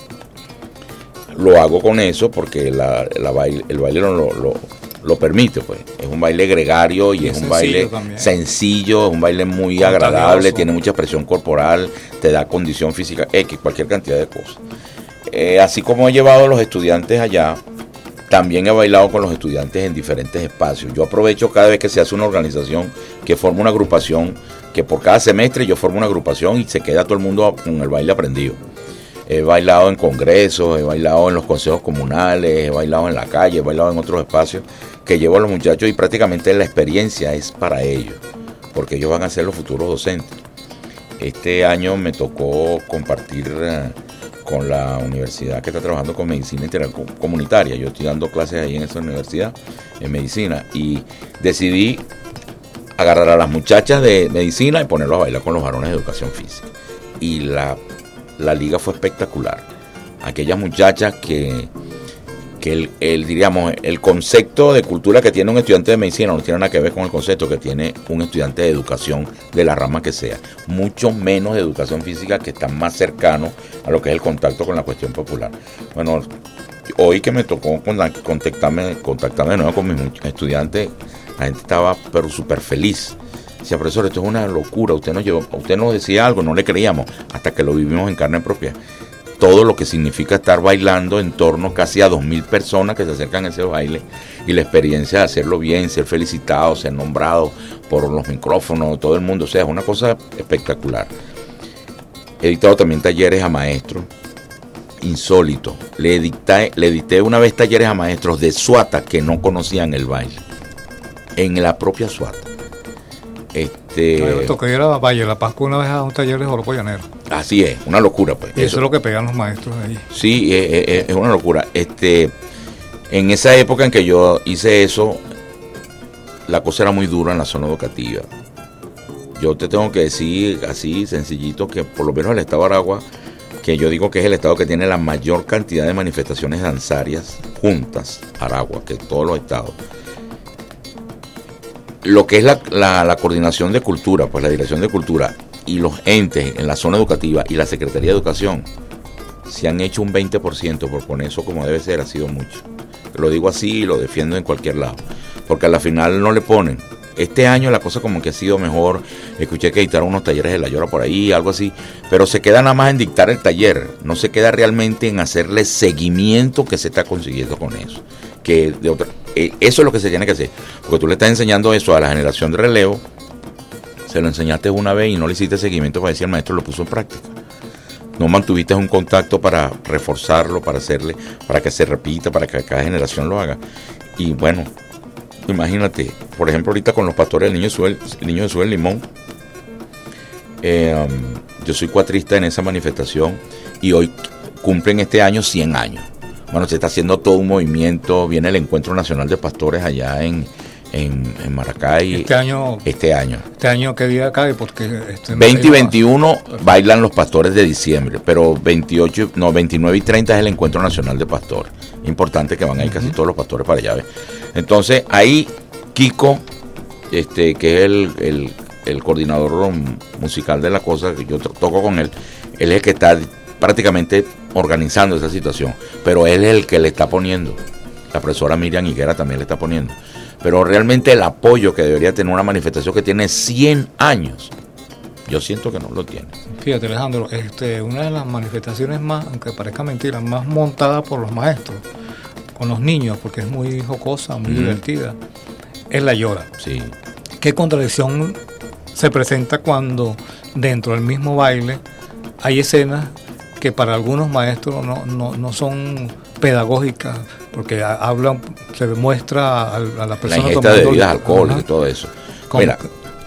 Lo hago con eso porque la, la baile, el baile lo, lo, lo permite, pues. Es un baile gregario y, y es un baile también. sencillo, es un baile muy agradable, tiene mucha expresión corporal, te da condición física, X, cualquier cantidad de cosas. Eh, así como he llevado a los estudiantes allá, también he bailado con los estudiantes en diferentes espacios. Yo aprovecho cada vez que se hace una organización que forma una agrupación, que por cada semestre yo formo una agrupación y se queda todo el mundo con el baile aprendido. He bailado en congresos, he bailado en los consejos comunales, he bailado en la calle, he bailado en otros espacios que llevo a los muchachos y prácticamente la experiencia es para ellos, porque ellos van a ser los futuros docentes. Este año me tocó compartir eh, con la universidad que está trabajando con medicina intercomunitaria. Yo estoy dando clases ahí en esa universidad, en medicina, y decidí agarrar a las muchachas de medicina y ponerlos a bailar con los varones de educación física. Y la, la liga fue espectacular. Aquellas muchachas que, que el, el, diríamos, el concepto de cultura que tiene un estudiante de medicina no tiene nada que ver con el concepto que tiene un estudiante de educación de la rama que sea. Mucho menos de educación física, que está más cercano a lo que es el contacto con la cuestión popular. Bueno, hoy que me tocó contactarme, contactarme de nuevo con mis estudiantes, la gente estaba pero súper feliz. Decía, profesor, esto es una locura, usted nos, llevó, usted nos decía algo, no le creíamos, hasta que lo vivimos en carne propia. Todo lo que significa estar bailando en torno casi a dos mil personas que se acercan a ese baile, y la experiencia de hacerlo bien, ser felicitado, ser nombrado por los micrófonos, todo el mundo, o sea, es una cosa espectacular. He dictado también talleres a maestros, insólito. Le dicté, le dicté una vez talleres a maestros de Suata que no conocían el baile, en la propia Suata. Este, no, yo toqué ir a Valle La Pascua una vez a un taller de joropo llanero. Así es, una locura, pues. Y eso, eso es lo que pegan los maestros de ahí. Sí, es, es, es una locura. Este, en esa época en que yo hice eso, la cosa era muy dura en la zona educativa. Yo te tengo que decir así, sencillito, que por lo menos el estado de Aragua, que yo digo que es el estado que tiene la mayor cantidad de manifestaciones danzarias juntas, Aragua, que todos los estados. Lo que es la, la, la coordinación de cultura, pues la dirección de cultura y los entes en la zona educativa y la Secretaría de Educación se han hecho un veinte por ciento por poner eso como debe ser, ha sido mucho. Lo digo así y lo defiendo en cualquier lado, porque a la final no le ponen. Este año la cosa como que ha sido mejor. Escuché que dictaron unos talleres de La Llora por ahí, algo así, pero se queda nada más en dictar el taller, no se queda realmente en hacerle seguimiento que se está consiguiendo con eso. Que de otra, eh, eso es lo que se tiene que hacer, porque tú le estás enseñando eso a la generación de relevo, se lo enseñaste una vez y no le hiciste seguimiento para decir el maestro lo puso en práctica. No mantuviste un contacto para reforzarlo, para hacerle, para que se repita, para que cada generación lo haga. Y bueno, imagínate, por ejemplo, ahorita con los pastores del Niño Jesús, el Niño Jesús del Limón, eh, um, yo soy cuatrista en esa manifestación y hoy cumplen este año cien años. Bueno, se está haciendo todo un movimiento, viene el Encuentro Nacional de Pastores allá en, en, en Maracay. Este año. Este año. Este año, ¿qué día cae? Porque este veinte y veintiuno bailan los pastores de diciembre, pero veintiocho, no, veintinueve y treinta es el Encuentro Nacional de Pastores. Importante que van ahí uh-huh. casi todos los pastores para allá. ¿Ves? Entonces, ahí Kiko, este, que es el, el, el coordinador musical de la cosa, que yo toco con él, él es el que está prácticamente organizando esa situación, pero él es el que le está poniendo. La profesora Miriam Higuera también le está poniendo. Pero realmente el apoyo que debería tener una manifestación que tiene cien años, yo siento que no lo tiene. Fíjate, Alejandro, este, una de las manifestaciones más, aunque parezca mentira, más montada por los maestros, con los niños, porque es muy jocosa, muy mm. divertida, es La Llora. Sí. ¿Qué contradicción se presenta cuando dentro del mismo baile hay escenas que para algunos maestros no, no, no son pedagógicas, porque hablan, se demuestra a, a la persona la ingesta de bebidas alcohólicas y todo eso. Mira,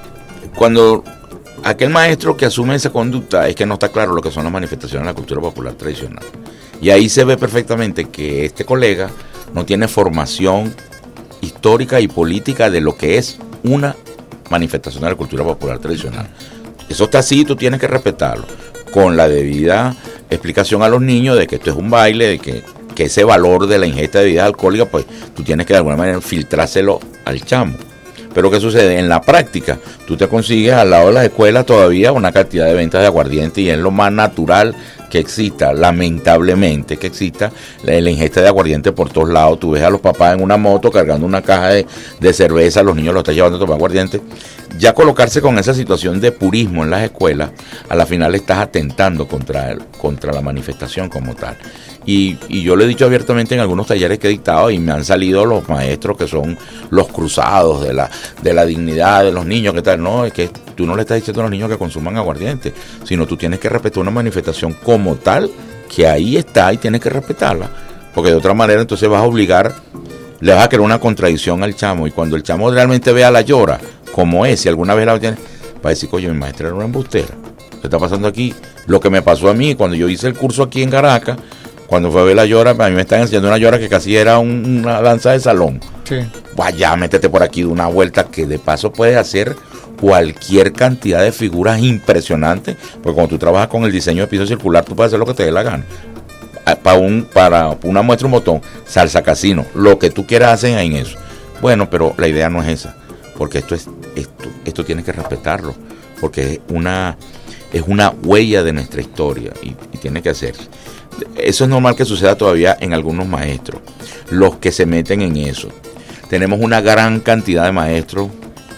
cuando aquel maestro que asume esa conducta es que no está claro lo que son las manifestaciones de la cultura popular tradicional. Y ahí se ve perfectamente que este colega no tiene formación histórica y política de lo que es una manifestación de la cultura popular tradicional. Eso está así, tú tienes que respetarlo, con la debida explicación a los niños de que esto es un baile, de que, que ese valor de la ingesta de bebidas alcohólicas, pues tú tienes que de alguna manera filtrárselo al chamo. Pero ¿qué sucede? En la práctica, tú te consigues al lado de las escuelas todavía una cantidad de ventas de aguardiente y es lo más natural que exista, lamentablemente que exista la, la ingesta de aguardiente por todos lados. Tú ves a los papás en una moto cargando una caja de, de cerveza, los niños los están llevando a tomar aguardiente. Ya colocarse con esa situación de purismo en las escuelas, a la final estás atentando contra, el, contra la manifestación como tal. Y, y yo lo he dicho abiertamente en algunos talleres que he dictado y me han salido los maestros que son los cruzados de la, de la dignidad de los niños, que tal. No, es que tú no le estás diciendo a los niños que consuman aguardiente, sino tú tienes que respetar una manifestación como tal, que ahí está y tienes que respetarla, porque de otra manera entonces vas a obligar, le vas a crear una contradicción al chamo, y cuando el chamo realmente vea la llora como es, si alguna vez la tiene, va a decir, oye, mi maestra era una embustera. ¿Qué está pasando aquí? Lo que me pasó a mí cuando yo hice el curso aquí en Caracas, cuando fue a ver la llora, a mí me están enseñando una llora que casi era un, una danza de salón. Sí. Vaya, métete por aquí de una vuelta, que de paso puedes hacer cualquier cantidad de figuras impresionantes, porque cuando tú trabajas con el diseño de piso circular, tú puedes hacer lo que te dé la gana. Para, un, para una muestra, un botón, salsa casino, lo que tú quieras hacer en eso. Bueno, pero la idea no es esa, porque esto es esto, esto tienes que respetarlo, porque es una, es una huella de nuestra historia y, y tiene que hacerse. Eso es normal que suceda todavía en algunos maestros, los que se meten en eso. Tenemos una gran cantidad de maestros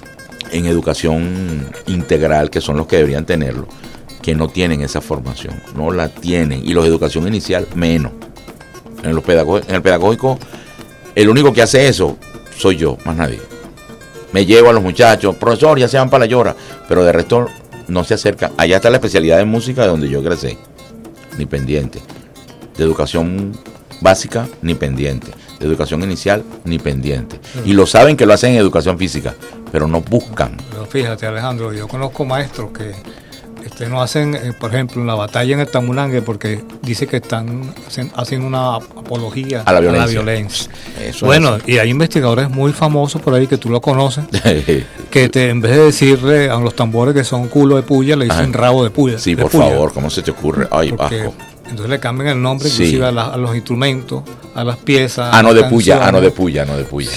en educación integral, que son los que deberían tenerlo, que no tienen esa formación, no la tienen, y los de educación inicial menos. En, los pedagog- en el pedagógico, el único que hace eso soy yo, más nadie. Me llevo a los muchachos, profesor, ya se van para la llora, pero de resto no se acercan. Allá está la especialidad de música de donde yo crecí, ni pendiente. De educación básica, ni pendiente. De educación inicial, ni pendiente. Y lo saben que lo hacen en educación física, pero no buscan. Pero fíjate, Alejandro, yo conozco maestros que este, no hacen, eh, por ejemplo, en la batalla en el Tamulangue, porque dice que están hacen, haciendo una apología a la violencia. A la violencia. Eso bueno, es. Y hay investigadores muy famosos por ahí que tú lo conoces, que te, en vez de decirle a los tambores que son culo de puya, le dicen Ajá. rabo de puya. Sí, de por puya. favor, ¿cómo se te ocurre? Ay, Porque, bajo. Entonces le cambian el nombre, Sí. inclusive a, la, a los instrumentos, a las piezas. Ah, no de canciones, puya, ah, no de puya, no de puya.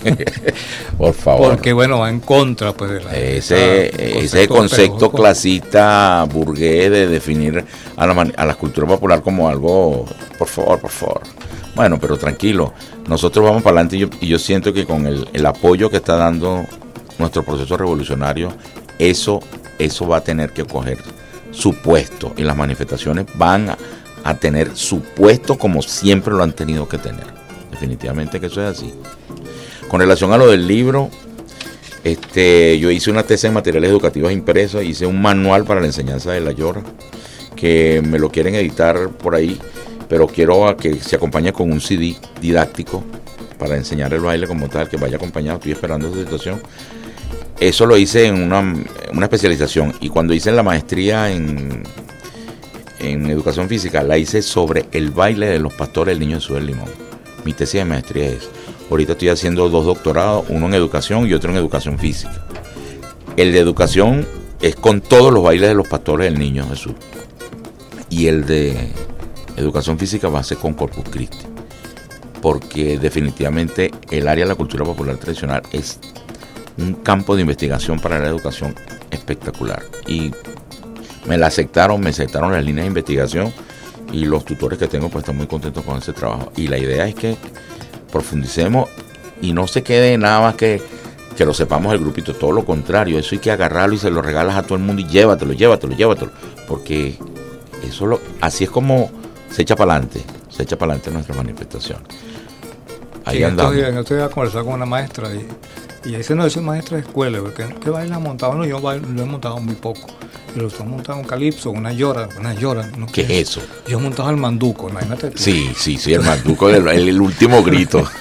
Por favor. Porque bueno, va en contra pues de la, ese, esa, ese concepto clasista burgués de definir a la, a la cultura popular como algo, por favor, por favor. Bueno, pero tranquilo, nosotros vamos para adelante y yo, y yo siento que con el, el apoyo que está dando nuestro proceso revolucionario, eso, eso va a tener que coger su puesto y las manifestaciones van a, a tener su puesto como siempre lo han tenido que tener. Definitivamente que eso es así. Con relación a lo del libro, este, yo hice una tesis en materiales educativos impresos, hice un manual para la enseñanza de la llora, que me lo quieren editar por ahí, pero quiero a que se acompañe con un C D didáctico para enseñar el baile como tal, que vaya acompañado. Estoy esperando esa situación. Eso lo hice en una, una especialización, y cuando hice la maestría en, en educación física, la hice sobre el baile de los pastores del Niño Jesús del Limón. Mi tesis de maestría es, ahorita estoy haciendo dos doctorados, uno en educación y otro en educación física. El de educación es con todos los bailes de los pastores del Niño Jesús, y el de educación física va a ser con Corpus Christi, porque definitivamente el área de la cultura popular tradicional es un campo de investigación para la educación espectacular, y me la aceptaron, me aceptaron las líneas de investigación, y los tutores que tengo pues están muy contentos con ese trabajo, y la idea es que profundicemos y no se quede nada más que que lo sepamos el grupito, todo lo contrario, eso hay que agarrarlo y se lo regalas a todo el mundo y llévatelo, llévatelo, llévatelo, porque eso lo, así es como se echa para adelante, se echa para adelante nuestra manifestación. Ahí sí, andamos. Yo estoy a conversar con una maestra y, y ese no es un maestra de escuela, porque ¿qué baile ha montado? No, yo bailo, lo he montado muy poco. Pero he montado un calipso, una llora, una llora. ¿No? ¿Qué es eso? Yo he montado el manduco, imagínate tú. Sí, sí, sí, el manduco, el, el último grito.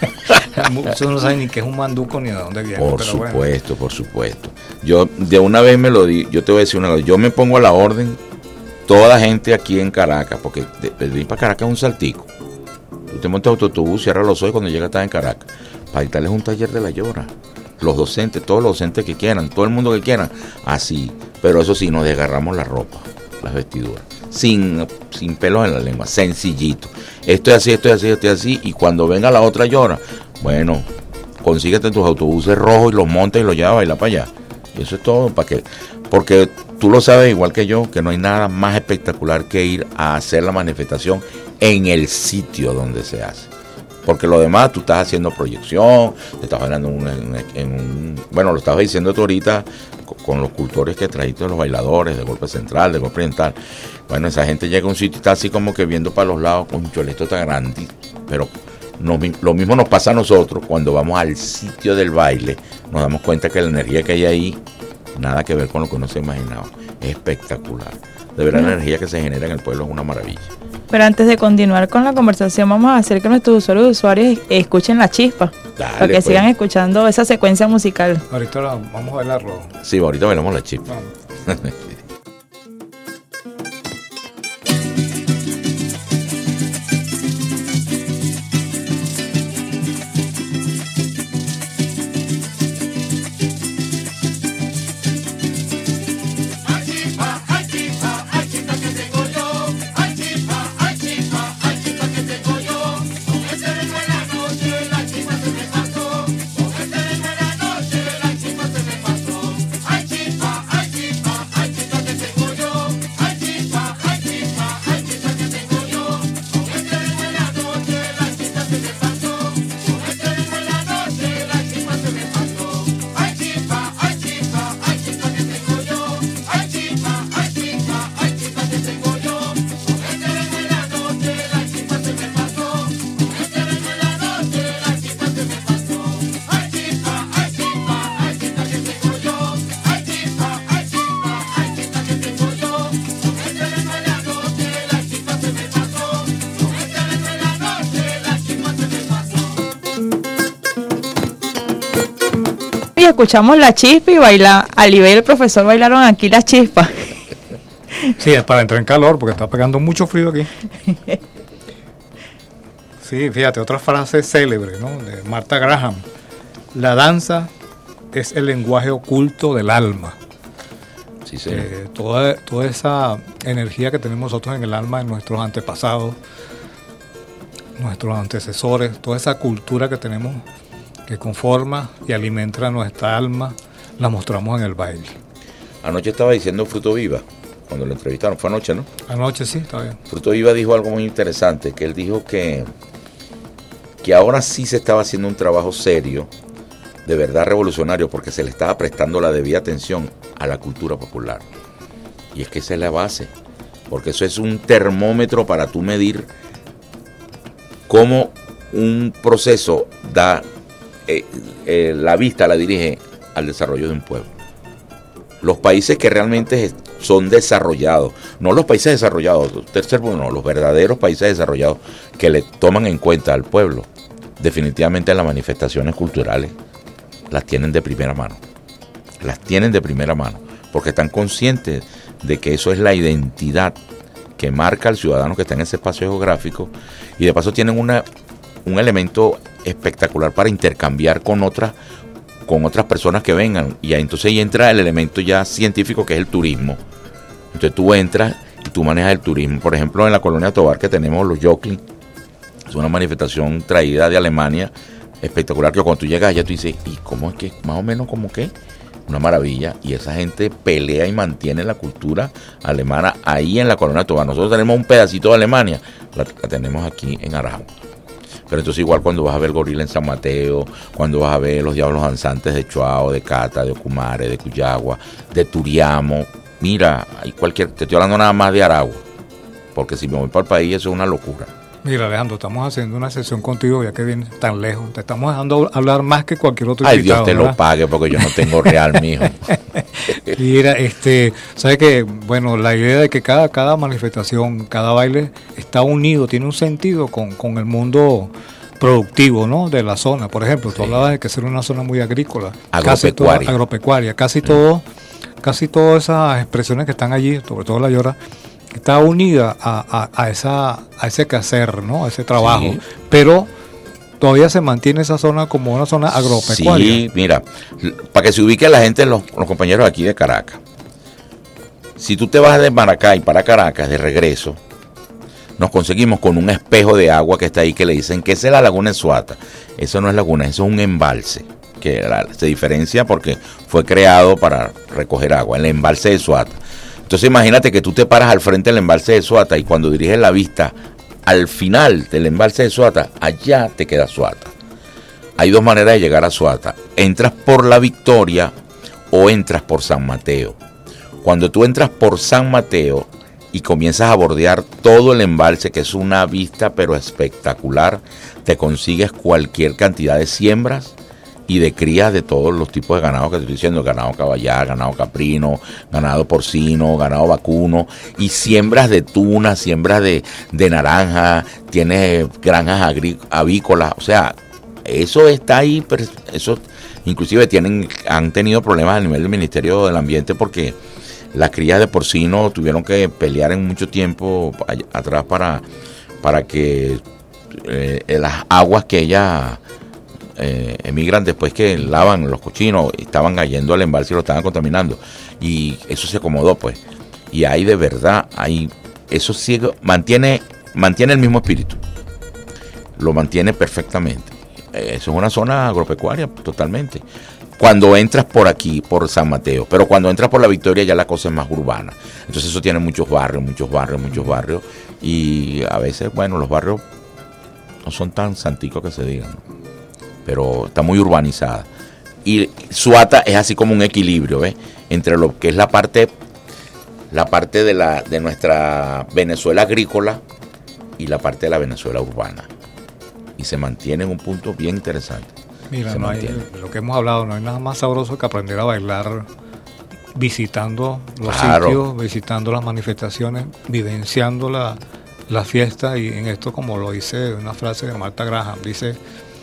Muchos no saben ni qué es un manduco ni de dónde viene. Por pero supuesto, bueno. por supuesto. Yo de una vez me lo di, yo te voy a decir una cosa, yo me pongo a la orden, toda la gente aquí en Caracas, porque de, de ir para Caracas es un saltico. Tú te montas autobús, cierras los ojos y cuando llegas estás en Caracas. Para dictarles un taller de la llora. Los docentes, todos los docentes que quieran, todo el mundo que quiera, así. Pero eso sí, nos desgarramos la ropa, las vestiduras, sin, sin pelos en la lengua, sencillito. Esto es así, esto es así, esto es así, y cuando venga la otra llora, bueno, consíguete tus autobuses rojos y los montes y los llevas a bailar para allá. Y eso es todo, para que, porque tú lo sabes igual que yo, que no hay nada más espectacular que ir a hacer la manifestación en el sitio donde se hace. Porque lo demás, tú estás haciendo proyección, te estás bailando en un, en, en un... Bueno, lo estabas diciendo tú ahorita con, con los cultores que trajiste, los bailadores de golpe central, de golpe oriental. Bueno, esa gente llega a un sitio y está así como que viendo para los lados, con un cholesto tan grande. Pero no, lo mismo nos pasa a nosotros cuando vamos al sitio del baile. Nos damos cuenta que la energía que hay ahí, nada que ver con lo que uno se imaginaba. Es espectacular. De verdad, la energía que se genera en el pueblo es una maravilla. Pero antes de continuar con la conversación, vamos a hacer que nuestros usuarios y usuarios escuchen la chispa. Dale, para que pues. Sigan escuchando esa secuencia musical. Ahorita la, vamos a bailarlo. Sí, ahorita bailamos la chispa. Vamos. Escuchamos la chispa y baila, Alibé y el profesor bailaron aquí la chispa. Sí, es para entrar en calor porque está pegando mucho frío aquí. Sí, fíjate, otra frase célebre, ¿no? De Martha Graham. La danza es el lenguaje oculto del alma. Sí, sí. Eh, toda, toda esa energía que tenemos nosotros en el alma de nuestros antepasados, nuestros antecesores, toda esa cultura que tenemos que conforma y alimenta nuestra alma, la mostramos en el baile. Anoche estaba diciendo Fruto Viva, cuando lo entrevistaron, fue anoche, ¿no? Anoche sí, está bien. Fruto Viva dijo algo muy interesante, que él dijo que, que ahora sí se estaba haciendo un trabajo serio, de verdad revolucionario, porque se le estaba prestando la debida atención a la cultura popular. Y es que esa es la base, porque eso es un termómetro para tú medir cómo un proceso da eh, eh, la vista, la dirige al desarrollo de un pueblo. Los países que realmente son desarrollados, no los países desarrollados, tercer mundo, no, los verdaderos países desarrollados que le toman en cuenta al pueblo, definitivamente las manifestaciones culturales las tienen de primera mano, las tienen de primera mano, porque están conscientes de que eso es la identidad que marca al ciudadano que está en ese espacio geográfico, y de paso tienen una, un elemento espectacular para intercambiar con otras con otras personas que vengan, y entonces ahí entra el elemento ya científico, que es el turismo. Entonces tú entras y tú manejas el turismo. Por ejemplo, en la colonia Tovar, que tenemos los Jockling, es una manifestación traída de Alemania, espectacular, que cuando tú llegas allá tú dices, ¿y cómo es que? Más o menos como que una maravilla, y esa gente pelea y mantiene la cultura alemana ahí en la colonia Tovar. Nosotros tenemos un pedacito de Alemania, la, la tenemos aquí en Arauco. Pero entonces igual cuando vas a ver Gorila en San Mateo, cuando vas a ver los Diablos Danzantes de Chuao, de Cata, de Ocumare, de Cuyagua, de Turiamo, mira, hay cualquier, te estoy hablando nada más de Aragua, porque si me voy para el país eso es una locura. Mira, Alejandro, estamos haciendo una sesión contigo ya que vienes tan lejos. Te estamos dejando hablar más que cualquier otro Ay, invitado. Dios te ¿verdad? lo pague, porque yo no tengo real, mijo. Mira, este, sabes que, bueno, la idea de que cada, cada manifestación, cada baile está unido, tiene un sentido con, con el mundo productivo, ¿no?, de la zona. Por ejemplo, tú Sí. hablabas de que era una zona muy agrícola, casi Agropecuaria. todo, agropecuaria, casi todo, casi todas esas expresiones que están allí, sobre todo la llora, está unida a, a, a esa a ese quehacer, ¿no?, a ese trabajo, Sí. pero todavía se mantiene esa zona como una zona agropecuaria. Sí, mira, l- para que se ubique la gente, los, los compañeros aquí de Caracas. Si tú te vas de Maracay para Caracas de regreso, nos conseguimos con un espejo de agua que está ahí que le dicen que esa es la laguna de Suata. Eso no es laguna, eso es un embalse, que la- se diferencia porque fue creado para recoger agua, el embalse de Suata. Entonces imagínate que tú te paras al frente del embalse de Suata y cuando diriges la vista al final del embalse de Suata, allá te queda Suata. Hay dos maneras de llegar a Suata. Entras por La Victoria o entras por San Mateo. Cuando tú entras por San Mateo y comienzas a bordear todo el embalse, que es una vista pero espectacular, te consigues cualquier cantidad de siembras y de crías de todos los tipos de ganado que te estoy diciendo, ganado caballar, ganado caprino, ganado porcino, ganado vacuno, y siembras de tuna, siembras de, de naranja, tienes granjas agrí- avícolas, o sea, eso está ahí, pero eso inclusive tienen, han tenido problemas a nivel del Ministerio del Ambiente porque las crías de porcino tuvieron que pelear en mucho tiempo allá atrás para, para que eh, las aguas que ellas eh, emigran después que lavan los cochinos estaban cayendo al embalse y lo estaban contaminando, y eso se acomodó pues, y ahí de verdad hay, eso sigue, mantiene, mantiene el mismo espíritu, lo mantiene perfectamente. Eso es una zona agropecuaria totalmente. Cuando entras por aquí, por San Mateo, pero cuando entras por La Victoria ya la cosa es más urbana. Entonces eso tiene muchos barrios, muchos barrios, muchos barrios, y a veces, bueno, los barrios no son tan santicos que se digan, ¿no? Pero está muy urbanizada. Y Suata es así como un equilibrio, ¿ves?, entre lo que es la parte, la parte de la de nuestra Venezuela agrícola y la parte de la Venezuela urbana. Y se mantiene en un punto bien interesante. Mira, Se no hay, mantiene. lo que hemos hablado, no hay nada más sabroso que aprender a bailar visitando los Claro. sitios, visitando las manifestaciones, vivenciando la, la fiesta, y en esto, como lo dice una frase de Marta Graham, dice: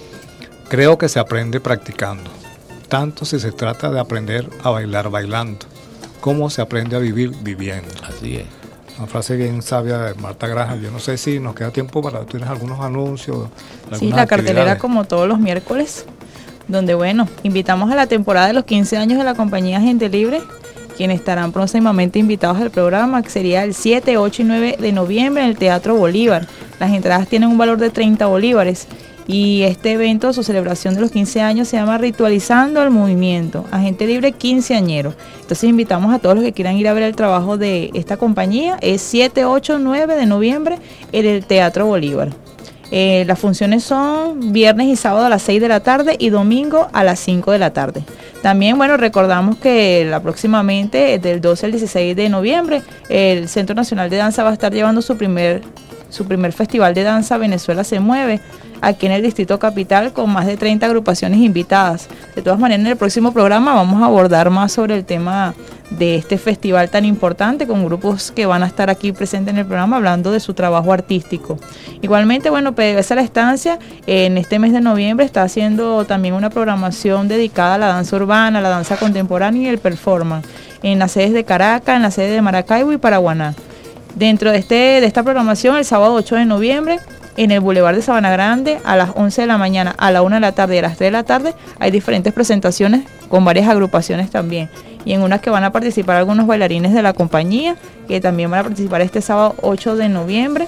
creo que se aprende practicando, tanto si se trata de aprender a bailar bailando, como se aprende a vivir viviendo. Así es. Una frase bien sabia de Marta Graham. Yo no sé si nos queda tiempo para, ¿tú tienes algunos anuncios? Sí, algunas la cartelera actividades? como todos los miércoles, donde bueno, invitamos a la temporada de los quince años de la compañía Gente Libre, quienes estarán próximamente invitados al programa, que sería el siete, ocho y nueve de noviembre en el Teatro Bolívar. Las entradas tienen un valor de treinta bolívares. Y este evento, su celebración de los quince años, se llama Ritualizando el Movimiento, Agente Libre quinceañero. Entonces invitamos a todos los que quieran ir a ver el trabajo de esta compañía. Es siete, ocho, nueve de noviembre en el Teatro Bolívar. Eh, las funciones son viernes y sábado a las seis de la tarde y domingo a las cinco de la tarde. También, bueno, recordamos que la próximamente, del doce al dieciséis de noviembre, el Centro Nacional de Danza va a estar llevando su primer, su primer festival de danza Venezuela se mueve, aquí en el Distrito Capital, con más de treinta agrupaciones invitadas. De todas maneras, en el próximo programa vamos a abordar más sobre el tema de este festival tan importante, con grupos que van a estar aquí presentes en el programa hablando de su trabajo artístico. Igualmente, bueno, P D V S La Estancia en este mes de noviembre está haciendo también una programación dedicada a la danza urbana, la danza contemporánea y el performance, en las sedes de Caracas, en la sede de Maracaibo y Paraguaná. Dentro de, este, de esta programación, el sábado ocho de noviembre, en el Boulevard de Sabana Grande, a las once de la mañana, a la una de la tarde y a las tres de la tarde, hay diferentes presentaciones con varias agrupaciones también. Y en unas que van a participar algunos bailarines de la compañía, que también van a participar este sábado ocho de noviembre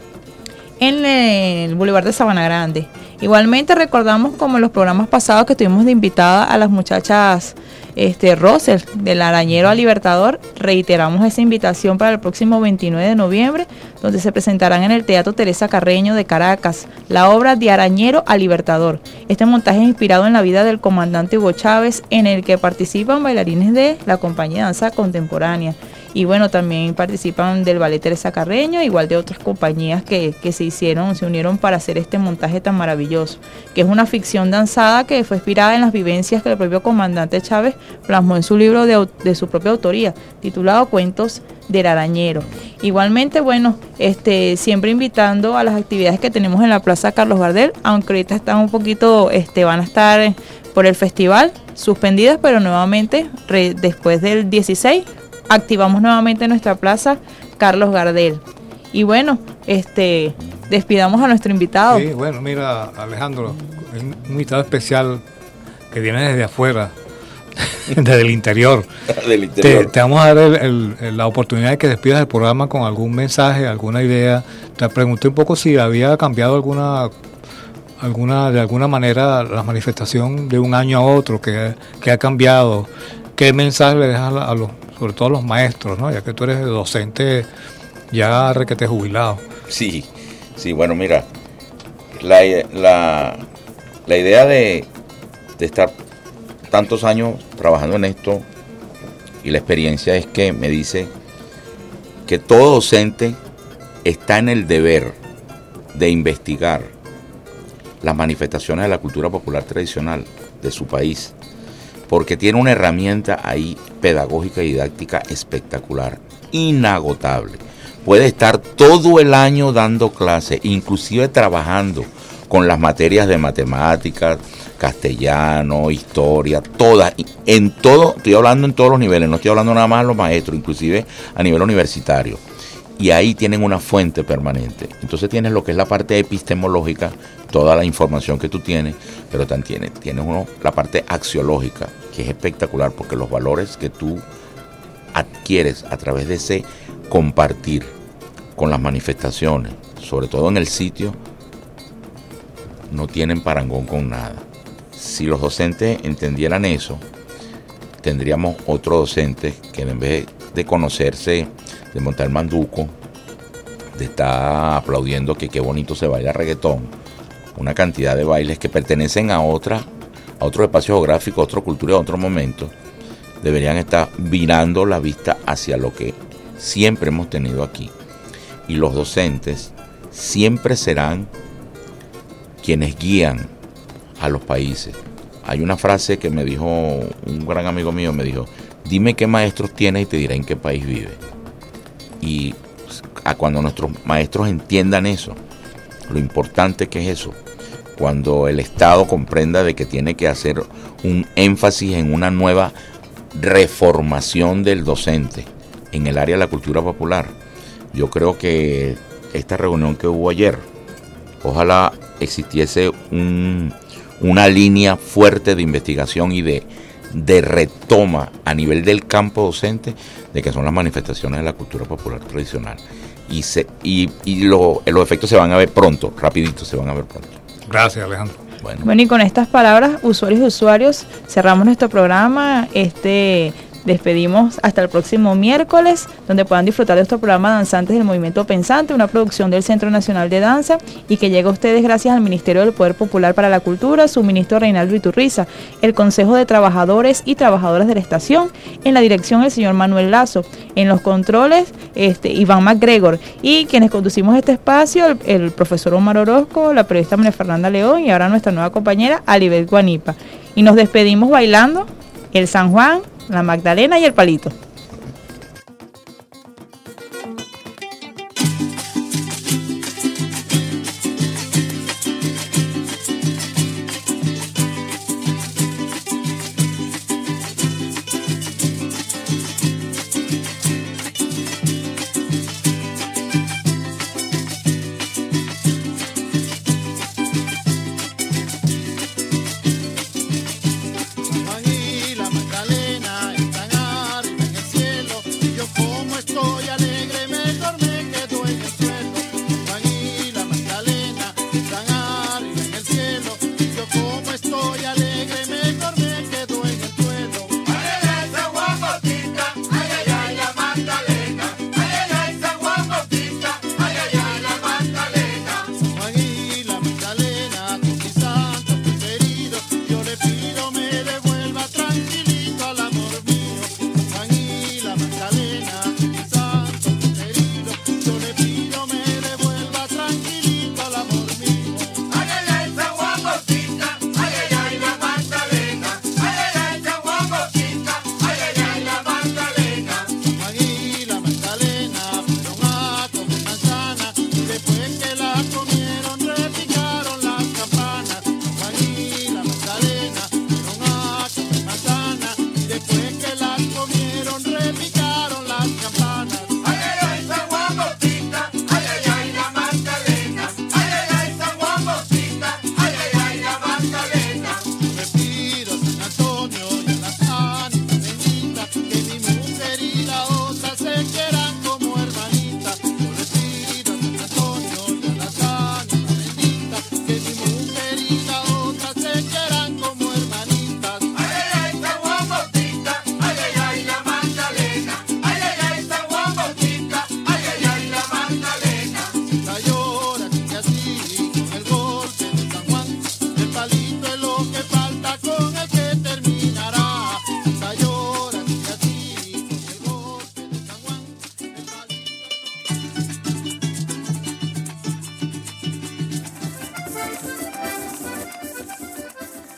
en el Boulevard de Sabana Grande. Igualmente recordamos, como en los programas pasados, que tuvimos de invitada a las muchachas este, Rosel, del Arañero a Libertador. Reiteramos esa invitación para el próximo veintinueve de noviembre, donde se presentarán en el Teatro Teresa Carreño de Caracas la obra De Arañero a Libertador. Este montaje es inspirado en la vida del comandante Hugo Chávez, en el que participan bailarines de la compañía de danza contemporánea. y bueno, también participan del Ballet Teresa Carreño, igual de otras compañías que, que se hicieron, se unieron para hacer este montaje tan maravilloso, que es una ficción danzada que fue inspirada en las vivencias que el propio comandante Chávez plasmó en su libro de, de su propia autoría, titulado Cuentos del Arañero. Igualmente, bueno, este siempre invitando a las actividades que tenemos en la Plaza Carlos Gardel, aunque ahorita están un poquito, este van a estar por el festival suspendidas, pero nuevamente re, después del dieciséis activamos nuevamente nuestra Plaza Carlos Gardel. Y bueno, este despidamos a nuestro invitado. Sí, bueno, mira, Alejandro, un invitado especial que viene desde afuera, desde el interior. Del interior. Te, te vamos a dar el, el, el, la oportunidad de que despidas el programa con algún mensaje, alguna idea. Te pregunté un poco si había cambiado alguna, alguna de alguna manera la manifestación de un año a otro, que, que ha cambiado. ¿Qué mensaje le dejas a, a los, sobre todo a los maestros, ¿no? Ya que tú eres docente ya requete jubilado? Sí, sí, bueno, mira, la, la, la idea de, de estar tantos años trabajando en esto y la experiencia es que me dice que todo docente está en el deber de investigar las manifestaciones de la cultura popular tradicional de su país, porque tiene una herramienta ahí pedagógica y didáctica espectacular, inagotable. Puede estar todo el año dando clases, inclusive trabajando con las materias de matemáticas, castellano, historia, todas, en todo, estoy hablando en todos los niveles, no estoy hablando nada más de los maestros, inclusive a nivel universitario. Y ahí tienen una fuente permanente. Entonces tienes lo que es la parte epistemológica, toda la información que tú tienes, pero también tienes, tienes uno, la parte axiológica, que es espectacular, porque los valores que tú adquieres a través de ese compartir con las manifestaciones, sobre todo en el sitio, no tienen parangón con nada. Si los docentes entendieran eso, tendríamos otro docente que en vez de conocerse, de montar manduco, de estar aplaudiendo que qué bonito se baila reggaetón, una cantidad de bailes que pertenecen a otra, a otro espacio geográfico, a otra cultura, a otro momento, deberían estar virando la vista hacia lo que siempre hemos tenido aquí. Y los docentes siempre serán quienes guían a los países. Hay una frase que me dijo un gran amigo mío, me dijo, dime qué maestros tienes y te diré en qué país vive. Y a cuando nuestros maestros entiendan eso, lo importante que es eso, cuando el Estado comprenda de que tiene que hacer un énfasis en una nueva reformación del docente en el área de la cultura popular, yo creo que esta reunión que hubo ayer, ojalá existiese un, una línea fuerte de investigación y de, de retoma a nivel del campo docente de que son las manifestaciones de la cultura popular tradicional. Y, se, y, y lo, los efectos se van a ver pronto, rapidito se van a ver pronto. Gracias, Alejandro. Bueno. bueno, y con estas palabras, usuarios y usuarios, cerramos nuestro programa. Este... Despedimos hasta el próximo miércoles, donde puedan disfrutar de nuestro programa Danzantes del Movimiento Pensante, una producción del Centro Nacional de Danza y que llega a ustedes gracias al Ministerio del Poder Popular para la Cultura, su ministro Reinaldo Iturriza, el Consejo de Trabajadores y Trabajadoras de la Estación, en la dirección el señor Manuel Lazo, en los controles este, Iván MacGregor, y quienes conducimos este espacio, el, el profesor Omar Orozco, la periodista María Fernanda León y ahora nuestra nueva compañera Alibet Guanipa. Y nos despedimos bailando el San Juan, la Magdalena y el Palito. Ahí la Magdalena están arriba en el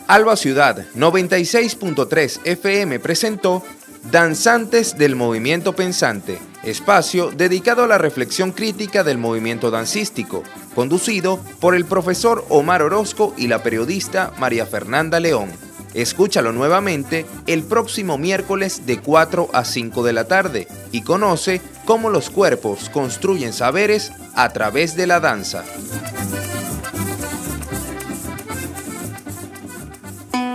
Alba Ciudad noventa y seis punto tres F M presentó Danzantes del Movimiento Pensante, espacio dedicado a la reflexión crítica del movimiento dancístico, conducido por el profesor Omar Orozco y la periodista María Fernanda León. Escúchalo nuevamente el próximo miércoles de cuatro a cinco de la tarde y conoce cómo los cuerpos construyen saberes a través de la danza.